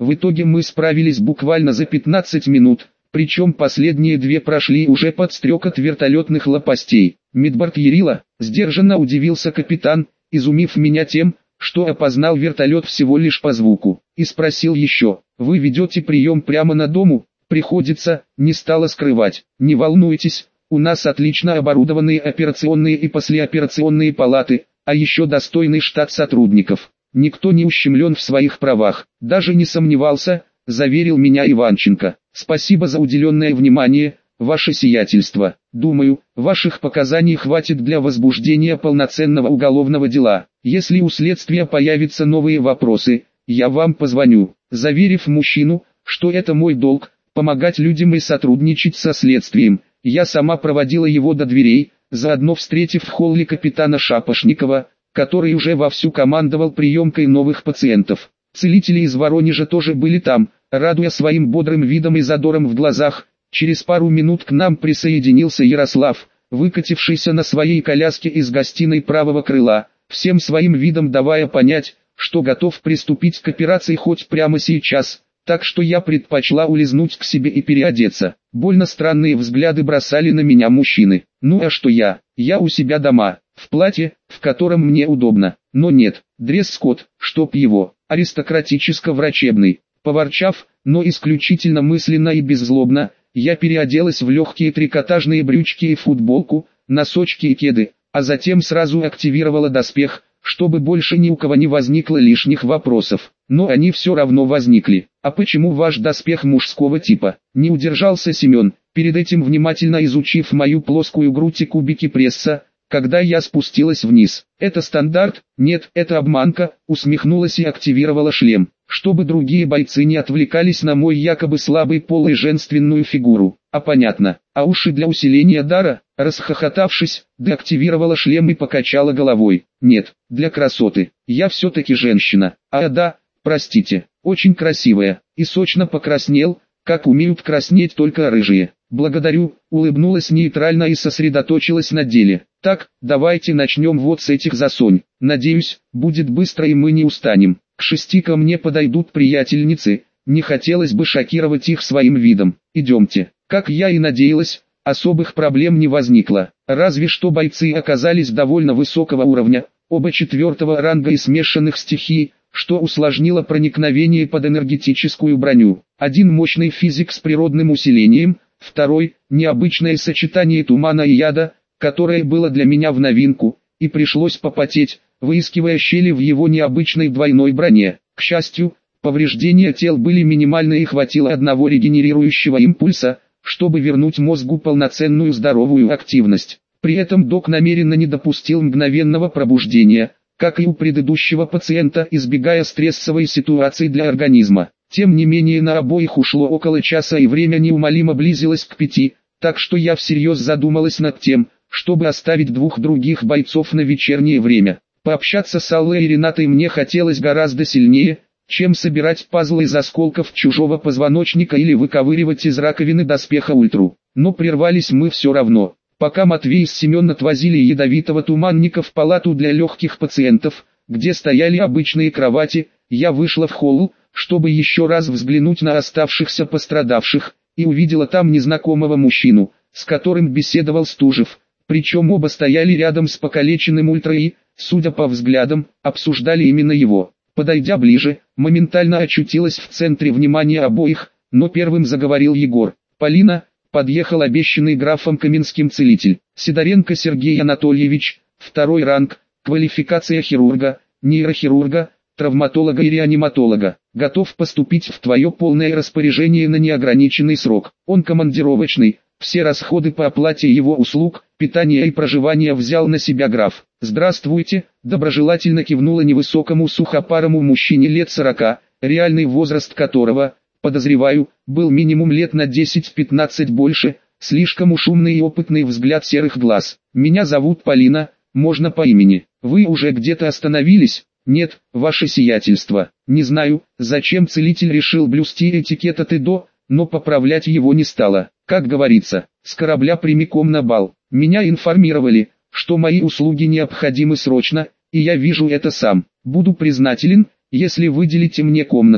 В итоге мы справились буквально за 15 минут, причем последние две прошли уже под стрекот вертолетных лопастей. Мидборд Ярила, сдержанно удивился капитан, изумив меня тем, что опознал вертолет всего лишь по звуку, и спросил еще: «Вы ведете прием прямо на дому?» «Приходится», не стала скрывать. «Не волнуйтесь, у нас отлично оборудованные операционные и послеоперационные палаты, а еще достойный штат сотрудников. Никто не ущемлен в своих правах». «Даже не сомневался», заверил меня Иванченко. «Спасибо за уделенное внимание, ваше сиятельство. Думаю, ваших показаний хватит для возбуждения полноценного уголовного дела. Если у следствия появятся новые вопросы, я вам позвоню». Заверив мужчину, что это мой долг, помогать людям и сотрудничать со следствием, я сама проводила его до дверей, заодно встретив в холле капитана Шапошникова, который уже вовсю командовал приемкой новых пациентов. Целители из Воронежа тоже были там, радуя своим бодрым видом и задором в глазах. Через пару минут к нам присоединился Ярослав, выкатившийся на своей коляске из гостиной правого крыла, всем своим видом давая понять, что готов приступить к операции хоть прямо сейчас, так что я предпочла улизнуть к себе и переодеться. Больно странные взгляды бросали на меня мужчины. Ну а что я? Я у себя дома, в платье, в котором мне удобно. Но нет, дресс-код, чтоб его, аристократическо-врачебный. Поворчав, но исключительно мысленно и беззлобно, я переоделась в легкие трикотажные брючки и футболку, носочки и кеды, а затем сразу активировала доспех, чтобы больше ни у кого не возникло лишних вопросов. Но они все равно возникли. «А почему ваш доспех мужского типа?» Не удержался Семен, перед этим внимательно изучив мою плоскую грудь и кубики пресса, когда я спустилась вниз. «Это стандарт?» «Нет, это обманка», усмехнулась и активировала шлем, чтобы другие бойцы не отвлекались на мой якобы слабый пол и женственную фигуру. «А понятно. А уши для усиления дара?» Расхохотавшись, деактивировала шлем и покачала головой. «Нет, для красоты. Я все-таки женщина. А да, простите, очень красивая». И сочно покраснел, как умеют краснеть только рыжие. «Благодарю», улыбнулась нейтрально и сосредоточилась на деле. «Так, давайте начнем вот с этих засонь. Надеюсь, будет быстро и мы не устанем. К 6 ко мне подойдут приятельницы, не хотелось бы шокировать их своим видом. Идемте». Как я и надеялась, особых проблем не возникло. Разве что бойцы оказались довольно высокого уровня, оба 4-го ранга и смешанных стихий, что усложнило проникновение под энергетическую броню. Один мощный физик с природным усилением, второй – необычное сочетание тумана и яда, которое было для меня в новинку, и пришлось попотеть, выискивая щели в его необычной двойной броне. К счастью, повреждения тел были минимальны и хватило одного регенерирующего импульса, чтобы вернуть мозгу полноценную здоровую активность. При этом док намеренно не допустил мгновенного пробуждения, как и у предыдущего пациента, избегая стрессовой ситуации для организма. Тем не менее на обоих ушло около часа и время неумолимо близилось к 5, так что я всерьез задумалась над тем, чтобы оставить двух других бойцов на вечернее время. Пообщаться с Аллой и Ренатой мне хотелось гораздо сильнее, чем собирать пазлы из осколков чужого позвоночника или выковыривать из раковины доспеха ультру. Но прервались мы все равно. Пока Матвей с Семен отвозили ядовитого туманника в палату для легких пациентов, где стояли обычные кровати, я вышла в холл, чтобы еще раз взглянуть на оставшихся пострадавших, и увидела там незнакомого мужчину, с которым беседовал Стужев, причем оба стояли рядом с покалеченным ультра и, судя по взглядам, обсуждали именно его. Подойдя ближе, моментально очутилась в центре внимания обоих, но первым заговорил Егор. «Полина», подъехал обещанный графом Каменским целитель. «Сидоренко Сергей Анатольевич, 2-й ранг, квалификация хирурга, нейрохирурга, травматолога и реаниматолога. Готов поступить в твое полное распоряжение на неограниченный срок. Он командировочный, все расходы по оплате его услуг, питания и проживания взял на себя граф». «Здравствуйте», доброжелательно кивнула невысокому сухопарому мужчине лет 40, реальный возраст которого, подозреваю, был минимум лет на 10-15 больше, слишком уж умный и опытный взгляд серых глаз. «Меня зовут Полина, можно по имени. Вы уже где-то остановились?» «Нет, ваше сиятельство. Не знаю, зачем целитель решил блюсти этикет от и до, но поправлять его не стало. Как говорится, с корабля прямиком на бал. Меня информировали, что мои услуги необходимы срочно, и я вижу это сам. Буду признателен, если выделите мне комнату,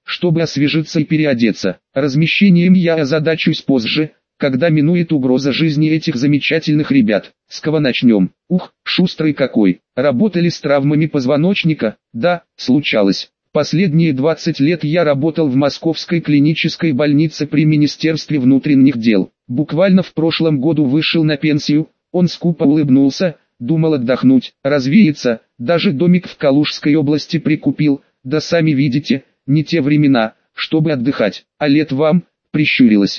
чтобы освежиться и переодеться. Размещением я озадачусь позже, когда минует угроза жизни этих замечательных ребят. С кого начнем? Ух, шустрый какой. Работали с травмами позвоночника? Да, случалось. Последние 20 лет я работал в Московской клинической больнице при Министерстве внутренних дел. Буквально в прошлом году вышел на пенсию. Он скупо улыбнулся, думал отдохнуть, развеяться, даже домик в Калужской области прикупил. Да сами видите, не те времена, чтобы отдыхать. А лет вам? Прищурилась.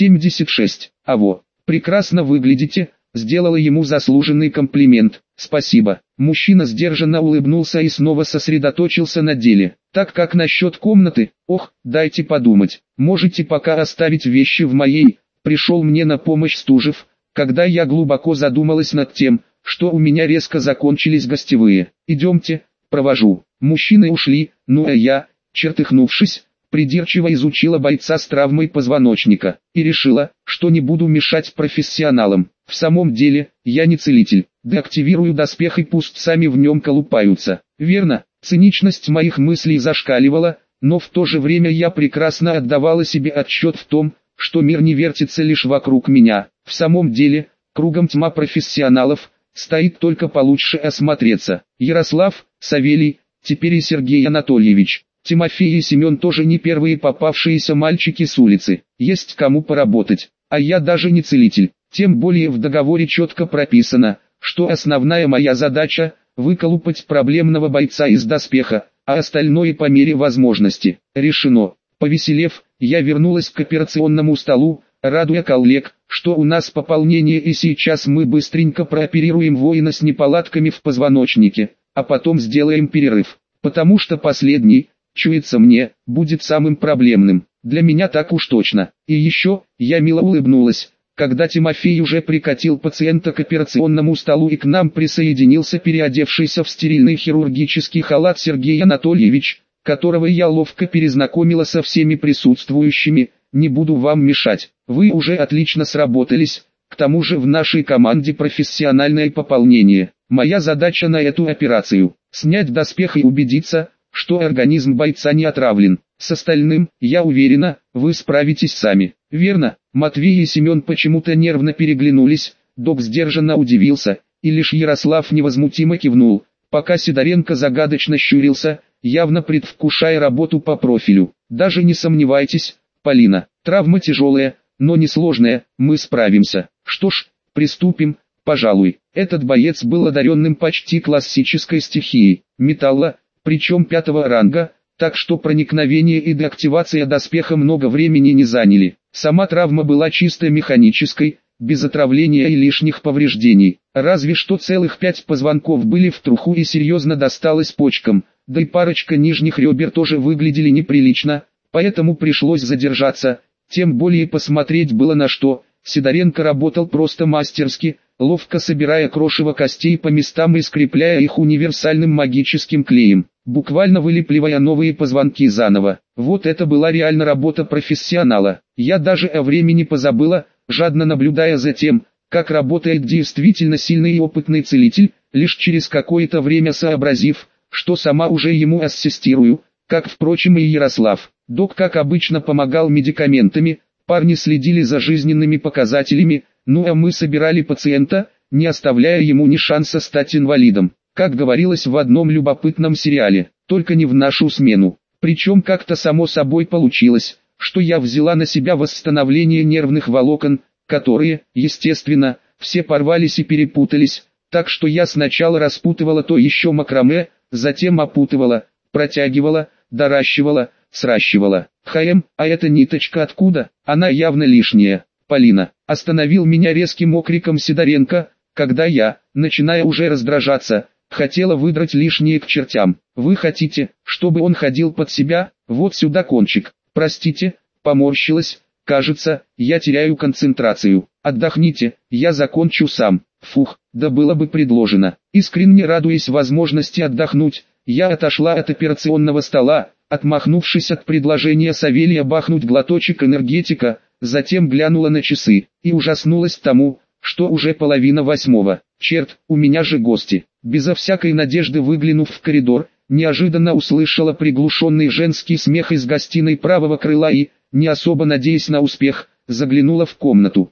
76. Аво, прекрасно выглядите, сделала ему заслуженный комплимент. Спасибо. Мужчина сдержанно улыбнулся и снова сосредоточился на деле. Так как насчет комнаты? Ох, дайте подумать. Можете пока оставить вещи в моей. Пришел мне на помощь Стужев, когда я глубоко задумалась над тем, что у меня резко закончились гостевые. Идемте, провожу. Мужчины ушли, ну а я, чертыхнувшись, придирчиво изучила бойца с травмой позвоночника и решила, что не буду мешать профессионалам. В самом деле, я не целитель, деактивирую доспех и пусть сами в нем колупаются. Верно, циничность моих мыслей зашкаливала, но в то же время я прекрасно отдавала себе отчет в том, что мир не вертится лишь вокруг меня. В самом деле, кругом тьма профессионалов, стоит только получше осмотреться. Ярослав, Савелий, теперь и Сергей Анатольевич. Тимофей и Семен тоже не первые попавшиеся мальчики с улицы. Есть кому поработать, а я даже не целитель. Тем более в договоре четко прописано, что основная моя задача – выколупать проблемного бойца из доспеха, а остальное по мере возможности. Решено. Повеселев, я вернулась к операционному столу, радуя коллег, что у нас пополнение и сейчас мы быстренько прооперируем воина с неполадками в позвоночнике, а потом сделаем перерыв, потому что последний, чуется мне, будет самым проблемным. Для меня так уж точно. И еще, я мило улыбнулась, когда Тимофей уже прикатил пациента к операционному столу и к нам присоединился переодевшийся в стерильный хирургический халат Сергей Анатольевич, которого я ловко перезнакомила со всеми присутствующими. Не буду вам мешать, вы уже отлично сработались, к тому же в нашей команде профессиональное пополнение. Моя задача на эту операцию – снять доспех и убедиться, что организм бойца не отравлен. С остальным, я уверена, вы справитесь сами. Верно? Матвей и Семен почему-то нервно переглянулись, док сдержанно удивился, и лишь Ярослав невозмутимо кивнул, пока Сидоренко загадочно щурился, явно предвкушая работу по профилю. Даже не сомневайтесь, Полина, травма тяжелая, но не сложная, мы справимся. Что ж, приступим, пожалуй. Этот боец был одаренным почти классической стихией, металла, причем 5-го ранга, так что проникновение и деактивация доспеха много времени не заняли. Сама травма была чисто механической, без отравления и лишних повреждений. Разве что целых 5 позвонков были в труху и серьезно досталось почкам, да и парочка нижних ребер тоже выглядели неприлично, поэтому пришлось задержаться, тем более посмотреть было на что. Сидоренко работал просто мастерски, ловко собирая крошево костей по местам и скрепляя их универсальным магическим клеем, буквально вылепливая новые позвонки заново. Вот это была реально работа профессионала. Я даже о времени позабыла, жадно наблюдая за тем, как работает действительно сильный и опытный целитель, лишь через какое-то время сообразив, что сама уже ему ассистирую, как впрочем и Ярослав. Док как обычно помогал медикаментами, парни следили за жизненными показателями, ну а мы собирали пациента, не оставляя ему ни шанса стать инвалидом. Как говорилось в одном любопытном сериале, только не в нашу смену. Причем как-то само собой получилось, что я взяла на себя восстановление нервных волокон, которые, естественно, все порвались и перепутались, так что я сначала распутывала то еще макраме, затем опутывала, протягивала, доращивала, сращивала. А эта ниточка откуда? Она явно лишняя. Полина, остановил меня резким окриком Сидоренко, когда я, начиная уже раздражаться, хотела выдрать лишнее к чертям. Вы хотите, чтобы он ходил под себя? Вот сюда кончик. Простите, поморщилась, кажется, я теряю концентрацию. Отдохните, я закончу сам. Фух, да было бы предложено. Искренне радуясь возможности отдохнуть, я отошла от операционного стола, отмахнувшись от предложения Савелия бахнуть глоточек энергетика, затем глянула на часы, и ужаснулась тому, что уже 7:30. Черт, у меня же гости. Безо всякой надежды выглянув в коридор, неожиданно услышала приглушенный женский смех из гостиной правого крыла и, не особо надеясь на успех, заглянула в комнату.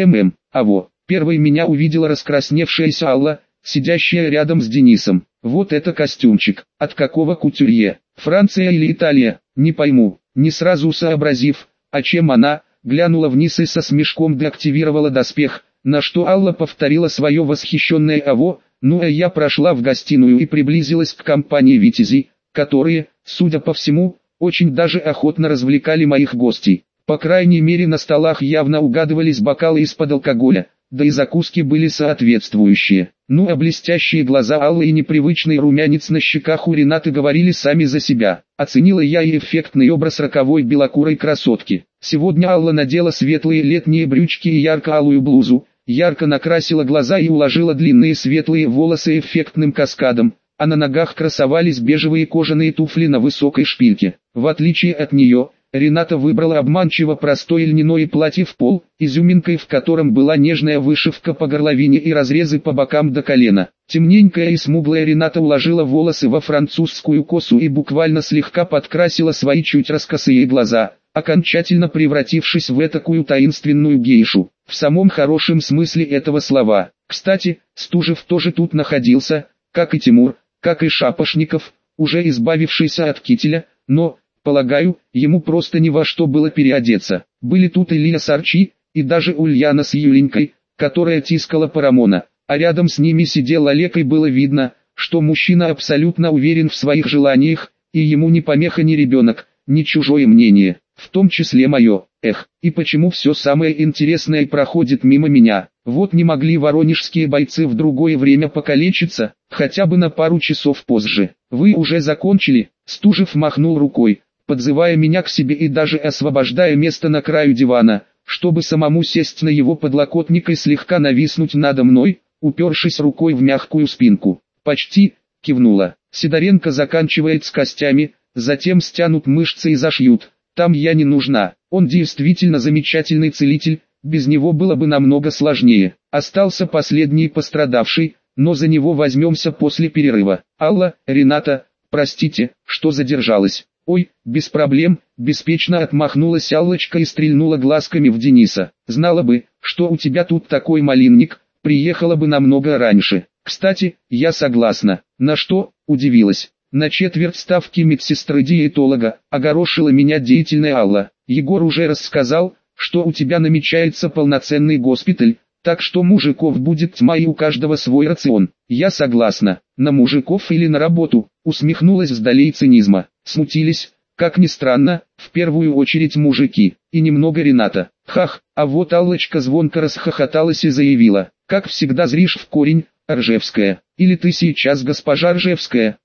Аво. Первой меня увидела раскрасневшаяся Алла, сидящая рядом с Денисом. Вот это костюмчик. От какого кутюрье? Франция или Италия? Не пойму. Не сразу сообразив, а чем она, глянула вниз и со смешком деактивировала доспех, на что Алла повторила свое восхищенное «Аво», ну а я прошла в гостиную и приблизилась к компании витязей, которые, судя по всему, очень даже охотно развлекали моих гостей. По крайней мере на столах явно угадывались бокалы из-под алкоголя, да и закуски были соответствующие. Ну а блестящие глаза Аллы и непривычный румянец на щеках у Ренаты говорили сами за себя. Оценила я и эффектный образ роковой белокурой красотки. Сегодня Алла надела светлые летние брючки и ярко-алую блузу, ярко накрасила глаза и уложила длинные светлые волосы эффектным каскадом, а на ногах красовались бежевые кожаные туфли на высокой шпильке. В отличие от нее, Рената выбрала обманчиво простое льняное платье в пол, изюминкой в котором была нежная вышивка по горловине и разрезы по бокам до колена. Темненькая и смуглая Рената уложила волосы во французскую косу и буквально слегка подкрасила свои чуть раскосые глаза, окончательно превратившись в этакую таинственную гейшу, в самом хорошем смысле этого слова. Кстати, Стужев тоже тут находился, как и Тимур, как и Шапошников, уже избавившийся от кителя, но, полагаю, ему просто ни во что было переодеться. Были тут Илья с Арчи, и даже Ульяна с Юленькой, которая тискала Парамона, а рядом с ними сидел Олег, и было видно, что мужчина абсолютно уверен в своих желаниях, и ему ни помеха ни ребенок, ни чужое мнение, в том числе мое. И почему все самое интересное проходит мимо меня? Вот не могли воронежские бойцы в другое время покалечиться, хотя бы на пару часов позже. Вы уже закончили? Стужев махнул рукой, подзывая меня к себе и даже освобождая место на краю дивана, чтобы самому сесть на его подлокотник и слегка нависнуть надо мной, упершись рукой в мягкую спинку. «Почти», — кивнула. «Сидоренко заканчивает с костями, затем стянут мышцы и зашьют. Там я не нужна. Он действительно замечательный целитель, без него было бы намного сложнее. Остался последний пострадавший, но за него возьмемся после перерыва. Алла, Рената, простите, что задержалась». «Ой, без проблем», — беспечно отмахнулась Аллочка и стрельнула глазками в Дениса. «Знала бы, что у тебя тут такой малинник, приехала бы намного раньше. Кстати, я согласна». «На что?» — удивилась. «На четверть ставки медсестры-диетолога», — огорошила меня деятельная Алла. «Егор уже рассказал, что у тебя намечается полноценный госпиталь, так что мужиков будет тьма и у каждого свой рацион». «Я согласна. На мужиков или на работу?» — усмехнулась вдали цинизма. Смутились, как ни странно, в первую очередь мужики, и немного Рената. Хах, а вот Аллочка звонко расхохоталась и заявила: «Как всегда зришь в корень, Ржевская. Или ты сейчас госпожа Ржевская?»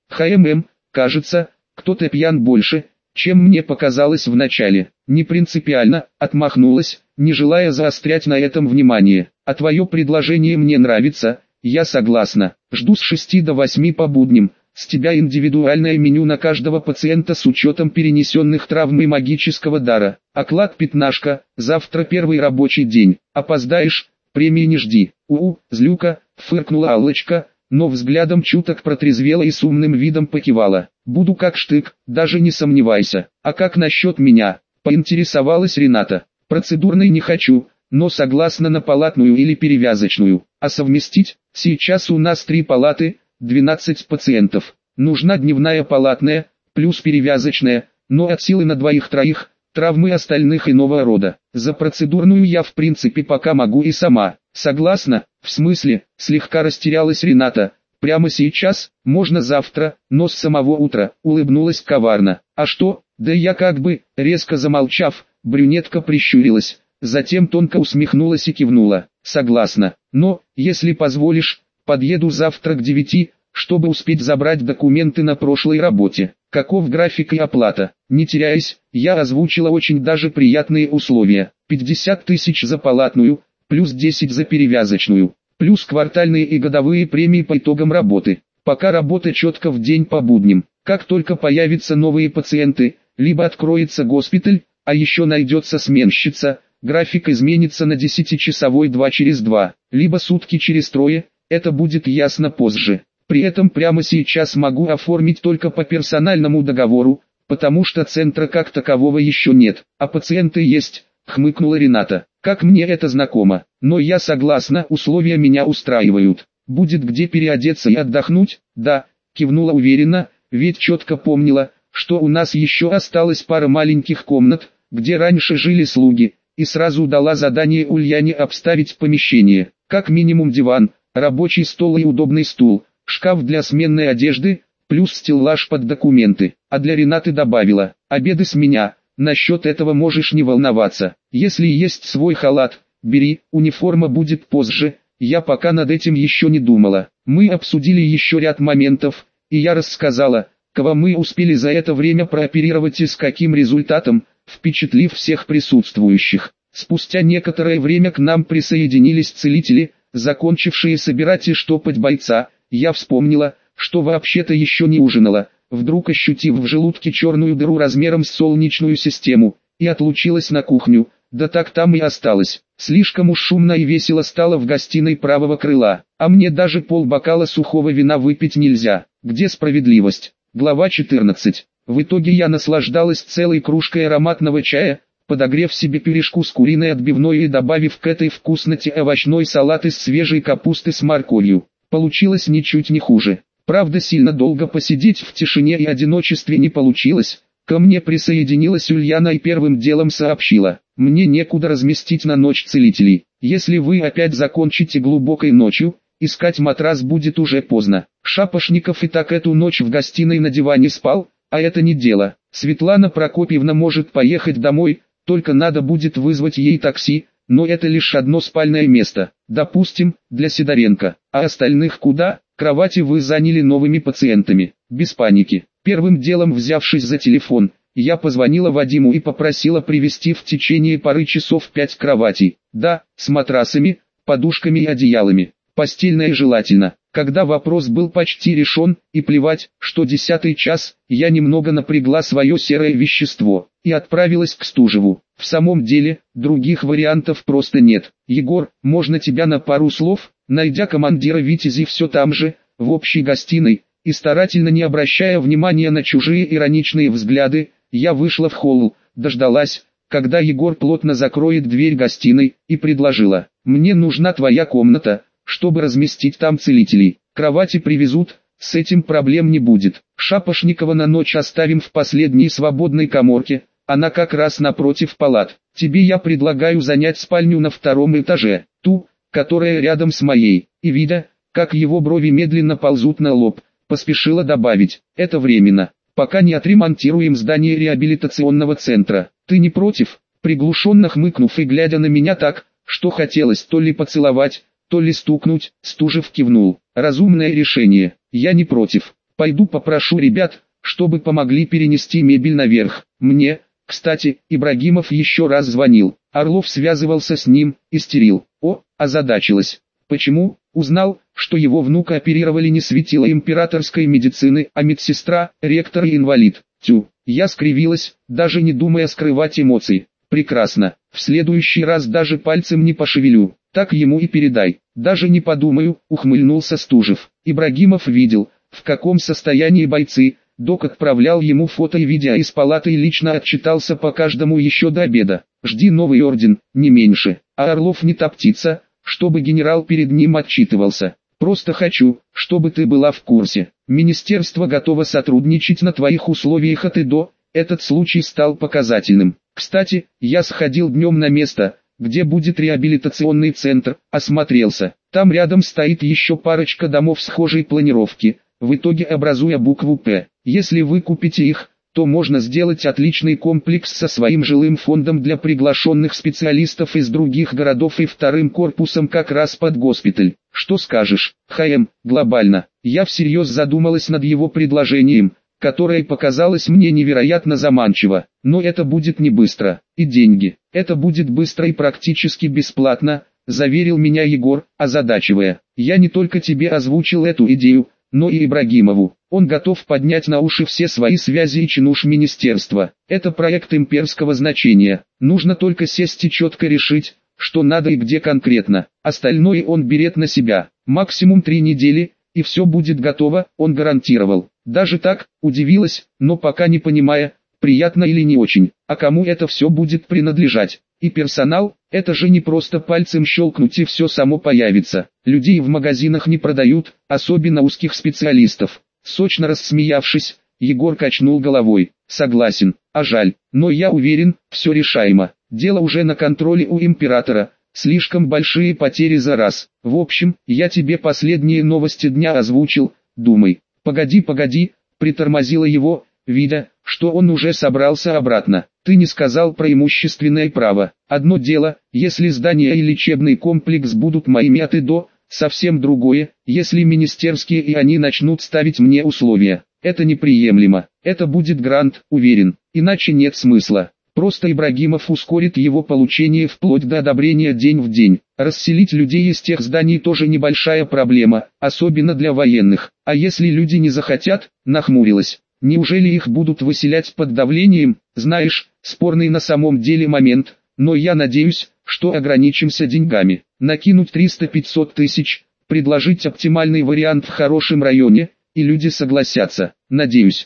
Кажется, кто-то пьян больше, чем мне показалось вначале. «Не принципиально», — отмахнулась, не желая заострять на этом внимание. «А твое предложение мне нравится, я согласна. Жду с 6 до 8 по будням. С тебя индивидуальное меню на каждого пациента с учетом перенесенных травм и магического дара. Оклад пятнашка, завтра первый рабочий день. Опоздаешь, премии не жди». Злюка», — фыркнула Аллочка, но взглядом чуток протрезвела и с умным видом покивала. «Буду как штык, даже не сомневайся». «А как насчет меня?» — поинтересовалась Рената. «Процедурной не хочу, но согласна на палатную или перевязочную. А совместить? Сейчас у нас 3 палаты, 12 пациентов. Нужна дневная палатная, плюс перевязочная, но от силы на 2-3, травмы остальных иного рода. За процедурную я в принципе пока могу и сама». «Согласна? В смысле?» — слегка растерялась Рената. «Прямо сейчас? Можно завтра, но с самого утра», — улыбнулась коварно. «А что?» «Да я как бы», резко замолчав, брюнетка прищурилась, затем тонко усмехнулась и кивнула. «Согласна, но, если позволишь, подъеду завтра к 9, чтобы успеть забрать документы на прошлой работе». «Каков график и оплата?» Не теряясь, я озвучила очень даже приятные условия. 50 тысяч за палатную, плюс 10 за перевязочную, плюс квартальные и годовые премии по итогам работы. Пока работа четко в день по будням. Как только появятся новые пациенты, либо откроется госпиталь, а еще найдется сменщица, график изменится на 10-часовой 2 через 2, либо сутки через 3, это будет ясно позже. При этом прямо сейчас могу оформить только по персональному договору, потому что центра как такового еще нет, а пациенты есть, хмыкнула Рената. Как мне это знакомо, но я согласна, условия меня устраивают. Будет где переодеться и отдохнуть? Да, кивнула уверенно, ведь четко помнила, что у нас еще осталась пара маленьких комнат, где раньше жили слуги, и сразу дала задание Ульяне обставить помещение, как минимум диван, рабочий стол и удобный стул, шкаф для сменной одежды, плюс стеллаж под документы, а для Ренаты добавила, обеды с меня, насчет этого можешь не волноваться, если есть свой халат, бери, униформа будет позже, я пока над этим еще не думала. Мы обсудили еще ряд моментов, и я рассказала, кого мы успели за это время прооперировать и с каким результатом, впечатлив всех присутствующих. Спустя некоторое время к нам присоединились целители, закончившие собирать и штопать бойца. Я вспомнила, что вообще-то еще не ужинала, вдруг ощутив в желудке черную дыру размером с солнечную систему, и отлучилась на кухню, да так там и осталась. Слишком уж шумно и весело стало в гостиной правого крыла, а мне даже полбокала сухого вина выпить нельзя. Где справедливость? Глава 14. В итоге я наслаждалась целой кружкой ароматного чая, подогрев себе пирожку с куриной отбивной и добавив к этой вкусноте овощной салат из свежей капусты с морковью. Получилось ничуть не хуже. Правда, сильно долго посидеть в тишине и одиночестве не получилось. Ко мне присоединилась Ульяна и первым делом сообщила: «Мне некуда разместить на ночь целителей. Если вы опять закончите глубокой ночью, искать матрас будет уже поздно». Шапошников и так эту ночь в гостиной на диване спал, а это не дело. Светлана Прокопьевна может поехать домой, только надо будет вызвать ей такси, но это лишь одно спальное место, допустим, для Сидоренко. А остальных куда? Кровати вы заняли новыми пациентами. Без паники. Первым делом, взявшись за телефон, я позвонила Вадиму и попросила привезти в течение пары часов 5 кроватей. Да, с матрасами, подушками и одеялами. Постельное желательно. Когда вопрос был почти решен, и плевать, что 10-й час, я немного напрягла свое серое вещество, и отправилась к Стужеву. В самом деле, других вариантов просто нет. Егор, можно тебя на пару слов? Найдя командира Витязи все там же, в общей гостиной, и старательно не обращая внимания на чужие ироничные взгляды, я вышла в холл, дождалась, когда Егор плотно закроет дверь гостиной, и предложила: «Мне нужна твоя комната, чтобы разместить там целителей. Кровати привезут, с этим проблем не будет. Шапошникова на ночь оставим в последней свободной каморке, она как раз напротив палат. Тебе я предлагаю занять спальню на 2-м этаже, ту, которая рядом с моей». И видя, как его брови медленно ползут на лоб, поспешила добавить: «Это временно, пока не отремонтируем здание реабилитационного центра. Ты не против?» Приглушенно хмыкнув и глядя на меня так, что хотелось то ли поцеловать, то ли стукнуть, Стужев кивнул. «Разумное решение, я не против. Пойду попрошу ребят, чтобы помогли перенести мебель наверх. Мне, кстати, Ибрагимов еще раз звонил. Орлов связывался с ним, истерил. О, озадачилась. Почему? Узнал, что его внука оперировали не светило императорской медицины, а медсестра, ректор и инвалид. Тю, я скривилась, даже не думая скрывать эмоций. Прекрасно, в следующий раз даже пальцем не пошевелю. Так ему и передай. Даже не подумаю, ухмыльнулся Стужев. Ибрагимов видел, в каком состоянии бойцы. Док отправлял ему фото и видео из палаты и лично отчитался по каждому еще до обеда. Жди новый орден, не меньше. А Орлов не та птица, чтобы генерал перед ним отчитывался. Просто хочу, чтобы ты была в курсе. Министерство готово сотрудничать на твоих условиях от и до. Этот случай стал показательным. Кстати, я сходил днем на место, где будет реабилитационный центр, осмотрелся. Там рядом стоит еще парочка домов схожей планировки, в итоге образуя букву «П». Если вы купите их, то можно сделать отличный комплекс со своим жилым фондом для приглашенных специалистов из других городов и 2-м корпусом как раз под госпиталь. Что скажешь, ХМ, глобально? Я всерьез задумалась над его предложением, которое показалось мне невероятно заманчиво. Но это будет не быстро. И деньги. Это будет быстро и практически бесплатно, заверил меня Егор, озадачивая. Я не только тебе озвучил эту идею, но и Ибрагимову. Он готов поднять на уши все свои связи и чинуш министерства. Это проект имперского значения. Нужно только сесть и четко решить, что надо и где конкретно. Остальное он берет на себя. Максимум 3 недели, и все будет готово, он гарантировал. Даже так, удивилась, но пока не понимая, приятно или не очень, а кому это все будет принадлежать. И персонал, это же не просто пальцем щелкнуть и все само появится. Людей в магазинах не продают, особенно узких специалистов. Сочно рассмеявшись, Егор качнул головой. Согласен, а жаль, но я уверен, все решаемо. Дело уже на контроле у императора. Слишком большие потери за раз. В общем, я тебе последние новости дня озвучил, думай. Погоди, притормозила его, видя, что он уже собрался обратно. Ты не сказал про имущественное право. Одно дело, если здание и лечебный комплекс будут моими от и до, совсем другое, если министерские и они начнут ставить мне условия. Это неприемлемо. Это будет грант, уверен, иначе нет смысла. Просто Ибрагимов ускорит его получение вплоть до одобрения день в день. Расселить людей из тех зданий тоже небольшая проблема, особенно для военных. А если люди не захотят, нахмурилась. Неужели их будут выселять под давлением? Знаешь, спорный на самом деле момент, но я надеюсь, что ограничимся деньгами. Накинуть 300-500 тысяч, предложить оптимальный вариант в хорошем районе, и люди согласятся. Надеюсь,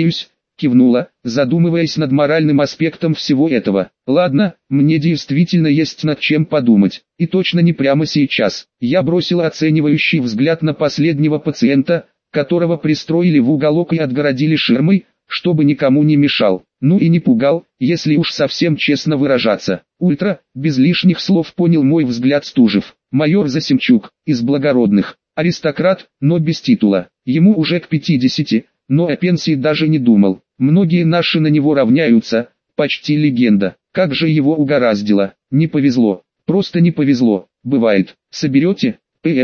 кивнула, задумываясь над моральным аспектом всего этого. Ладно, мне действительно есть над чем подумать, и точно не прямо сейчас. Я бросила оценивающий взгляд на последнего пациента, которого пристроили в уголок и отгородили ширмой, чтобы никому не мешал. Ну и не пугал, если уж совсем честно выражаться. Ультра, без лишних слов понял мой взгляд Стужев. Майор Засимчук, из благородных. Аристократ, но без титула. Ему уже к 50, но о пенсии даже не думал. Многие наши на него равняются, почти легенда. Как же его угораздило. Не повезло, просто не повезло. Бывает. Соберете?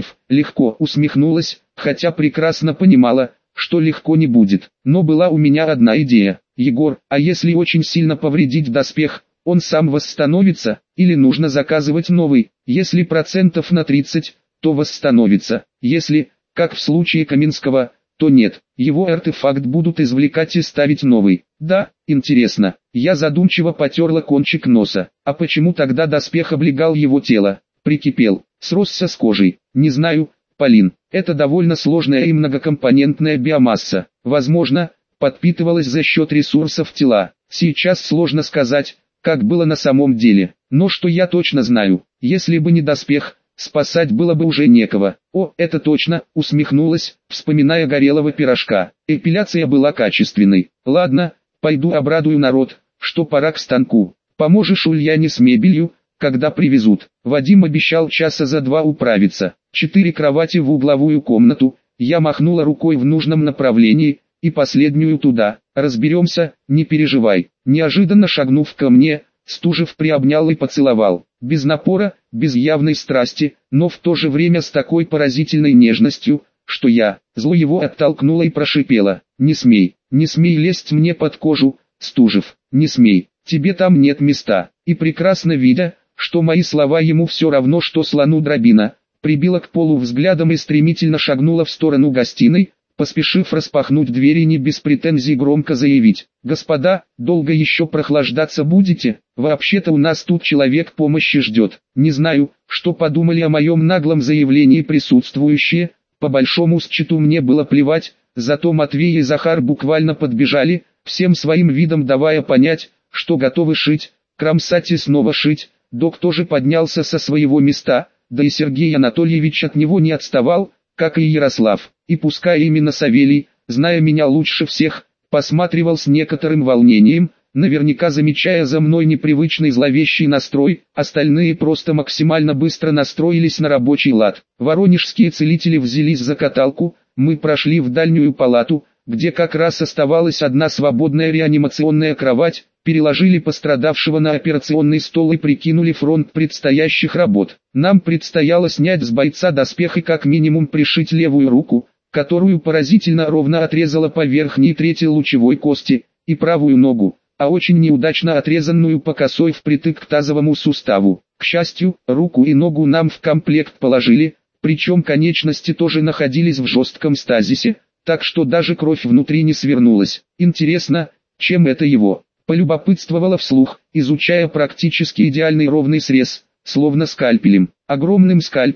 Легко усмехнулась, хотя прекрасно понимала, что легко не будет. Но была у меня одна идея. Егор, а если очень сильно повредить доспех, он сам восстановится, или нужно заказывать новый? Если процентов на 30, то восстановится. Если, как в случае Каменского, то нет. Его артефакт будут извлекать и ставить новый. Да, интересно. Я задумчиво потерла кончик носа. А почему тогда доспех облегал его тело? Прикипел, сросся с кожей. Не знаю, Полин. Это довольно сложная и многокомпонентная биомасса. Возможно, подпитывалась за счет ресурсов тела. Сейчас сложно сказать, как было на самом деле. Но что я точно знаю, если бы не доспех, спасать было бы уже некого. О, это точно, усмехнулась, вспоминая горелого пирожка. Эпиляция была качественной. Ладно, пойду обрадую народ, что пора к станку. Поможешь Ульяне с мебелью, когда привезут. Вадим обещал часа за 2 управиться. 4 кровати в угловую комнату. Я махнула рукой в нужном направлении, и последнюю туда. Разберемся, не переживай. Неожиданно шагнув ко мне, Стужев приобнял и поцеловал. Без напора, без явной страсти, но в то же время с такой поразительной нежностью, что я, зло его оттолкнула и прошипела. Не смей лезть мне под кожу, Стужев, не смей, тебе там нет места. И прекрасно видя, что мои слова ему все равно что слону дробина, прибила к полу взглядом и стремительно шагнула в сторону гостиной, поспешив распахнуть двери и не без претензий громко заявить: «Господа, долго еще прохлаждаться будете? Вообще-то у нас тут человек помощи ждет». Не знаю, что подумали о моем наглом заявлении присутствующие, по большому счету мне было плевать, зато Матвей и Захар буквально подбежали, всем своим видом давая понять, что готовы шить, кромсать и снова шить. Док тоже поднялся со своего места, да и Сергей Анатольевич от него не отставал, как и Ярослав, и пускай именно Савелий, зная меня лучше всех, посматривал с некоторым волнением, наверняка замечая за мной непривычный зловещий настрой, остальные просто максимально быстро настроились на рабочий лад. Воронежские целители взялись за каталку, мы прошли в дальнюю палату, где как раз оставалась одна свободная реанимационная кровать, переложили пострадавшего на операционный стол и прикинули фронт предстоящих работ. Нам предстояло снять с бойца доспех и как минимум пришить левую руку, которую поразительно ровно отрезала по верхней трети лучевой кости, и правую ногу, а очень неудачно отрезанную по косой впритык к тазовому суставу. К счастью, руку и ногу нам в комплект положили, причем конечности тоже находились в жестком стазисе, так что даже кровь внутри не свернулась. Интересно, чем это его? Полюбопытствовала вслух, изучая практически идеальный ровный срез, словно скальпелем, огромным скальпелем.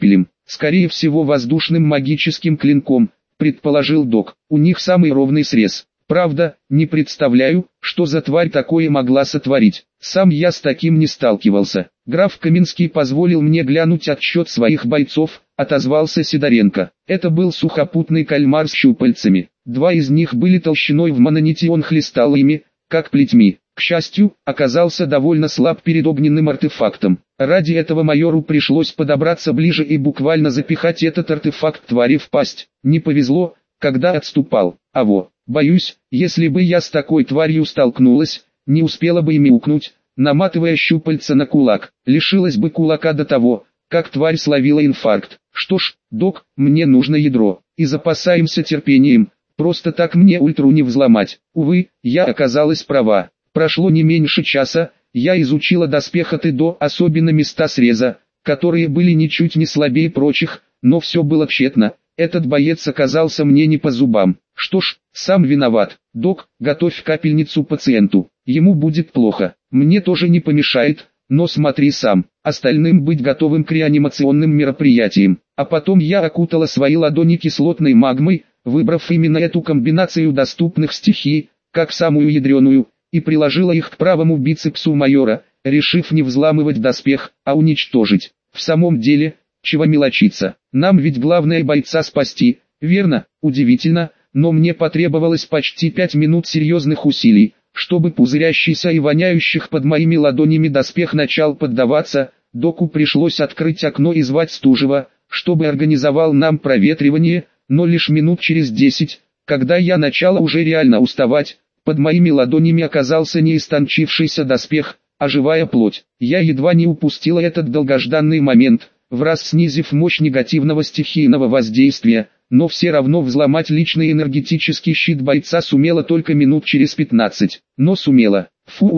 Скорее всего воздушным магическим клинком, предположил док. У них самый ровный срез. Правда, не представляю, что за тварь такое могла сотворить. Сам я с таким не сталкивался. Граф Каменский позволил мне глянуть отсчет своих бойцов, отозвался Сидоренко. Это был сухопутный кальмар с щупальцами. 2 из них были толщиной в мононите, он хлестал ими, как плетьми. К счастью, оказался довольно слаб перед огненным артефактом. Ради этого майору пришлось подобраться ближе и буквально запихать этот артефакт твари в пасть. Не повезло, когда отступал. Боюсь, если бы я с такой тварью столкнулась, не успела бы и мяукнуть, наматывая щупальца на кулак. Лишилась бы кулака до того, как тварь словила инфаркт. Что ж, док, мне нужно ядро. И запасаемся терпением. Просто так мне ультру не взломать. Увы, я оказалась права. Прошло не меньше часа, я изучила доспех от и до, особенно места среза, которые были ничуть не слабее прочих, но все было тщетно. Этот боец оказался мне не по зубам. Что ж, сам виноват. Док, готовь капельницу пациенту. Ему будет плохо. Мне тоже не помешает, но смотри сам. Остальным быть готовым к реанимационным мероприятиям. А потом я окутала свои ладони кислотной магмой, выбрав именно эту комбинацию доступных стихий, как самую ядреную, и приложила их к правому бицепсу майора, решив не взламывать доспех, а уничтожить. В самом деле, чего мелочиться? Нам ведь главное бойца спасти, верно? Удивительно, но мне потребовалось почти 5 минут серьезных усилий, чтобы пузырящийся и воняющих под моими ладонями доспех начал поддаваться. Доку пришлось открыть окно и звать Стужева, чтобы организовал нам проветривание, но лишь минут через 10, когда я начала уже реально уставать, под моими ладонями оказался не истончившийся доспех, а живая плоть. Я едва не упустила этот долгожданный момент, враз снизив мощь негативного стихийного воздействия, но все равно взломать личный энергетический щит бойца сумела только минут через 15. Но сумела.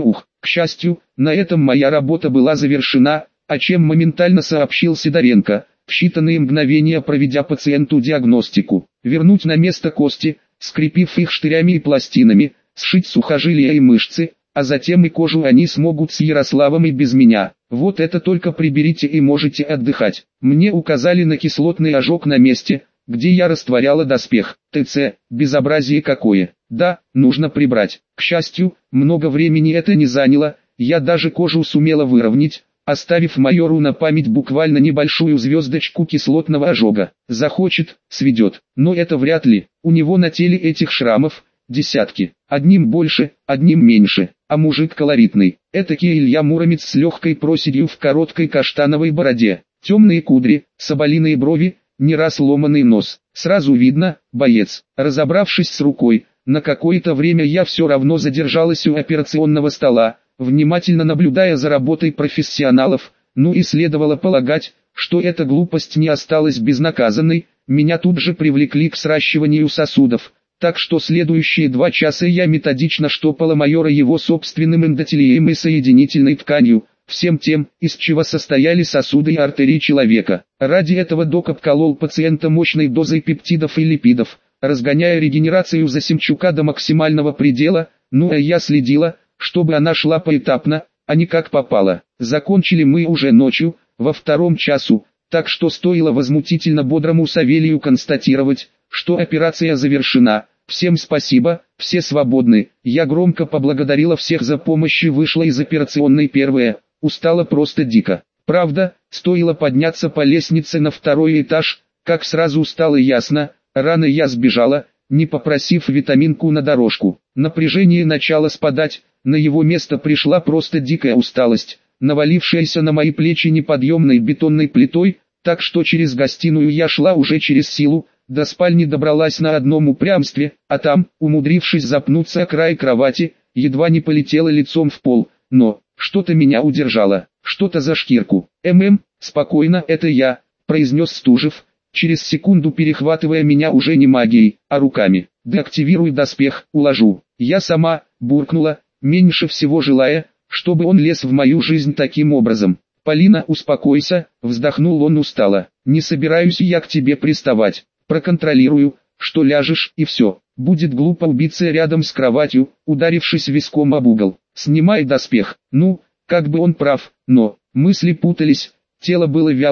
К счастью, на этом моя работа была завершена, о чем моментально сообщил Сидоренко, в считанные мгновения проведя пациенту диагностику. Вернуть на место кости, скрепив их штырями и пластинами, сшить сухожилия и мышцы, а затем и кожу они смогут с Ярославом и без меня. Вот это только приберите и можете отдыхать. Мне указали на кислотный ожог на месте, где я растворяла доспех. ТЦ, безобразие какое. Да, нужно прибрать. К счастью, много времени это не заняло, я даже кожу сумела выровнять, оставив майору на память буквально небольшую звездочку кислотного ожога. Захочет, сведет, но это вряд ли. У него на теле этих шрамов десятки. Одним больше, одним меньше, а мужик колоритный. Этакий Илья Муромец с легкой проседью в короткой каштановой бороде. Темные кудри, соболиные брови, не раз ломаный нос. Сразу видно, боец. Разобравшись с рукой, на какое-то время я все равно задержалась у операционного стола, внимательно наблюдая за работой профессионалов, ну и следовало полагать, что эта глупость не осталась безнаказанной. Меня тут же привлекли к сращиванию сосудов, так что следующие 2 часа я методично штопала майора его собственным эндотелием и соединительной тканью, всем тем, из чего состояли сосуды и артерии человека. Ради этого док обколол пациента мощной дозой пептидов и липидов, разгоняя регенерацию Засимчука до максимального предела, ну а я следила, чтобы она шла поэтапно, а не как попало. Закончили мы уже ночью, во 2 часу, так что стоило возмутительно бодрому Савелию констатировать, что операция завершена. Всем спасибо, все свободны. Я громко поблагодарила всех за помощь и вышла из операционной первая. Устала просто дико. Правда, стоило подняться по лестнице на 2-й этаж, как сразу стало ясно, рано я сбежала, не попросив витаминку на дорожку. Напряжение начало спадать, на его место пришла просто дикая усталость, навалившаяся на мои плечи неподъемной бетонной плитой, так что через гостиную я шла уже через силу, до спальни добралась на одном упрямстве, а там, умудрившись запнуться о край кровати, едва не полетела лицом в пол, но что-то меня удержало, что-то за шкирку. Спокойно, это я, произнес Стужев, через секунду перехватывая меня уже не магией, а руками. Деактивируй доспех, уложу. Я сама, буркнула, меньше всего желая, чтобы он лез в мою жизнь таким образом. Полина, успокойся, вздохнул он устало. Не собираюсь я к тебе приставать. Проконтролирую, что ляжешь, и все. Будет глупо убиться рядом с кроватью, ударившись виском об угол. Снимай доспех. Ну, как бы он прав, но мысли путались, тело было вялым,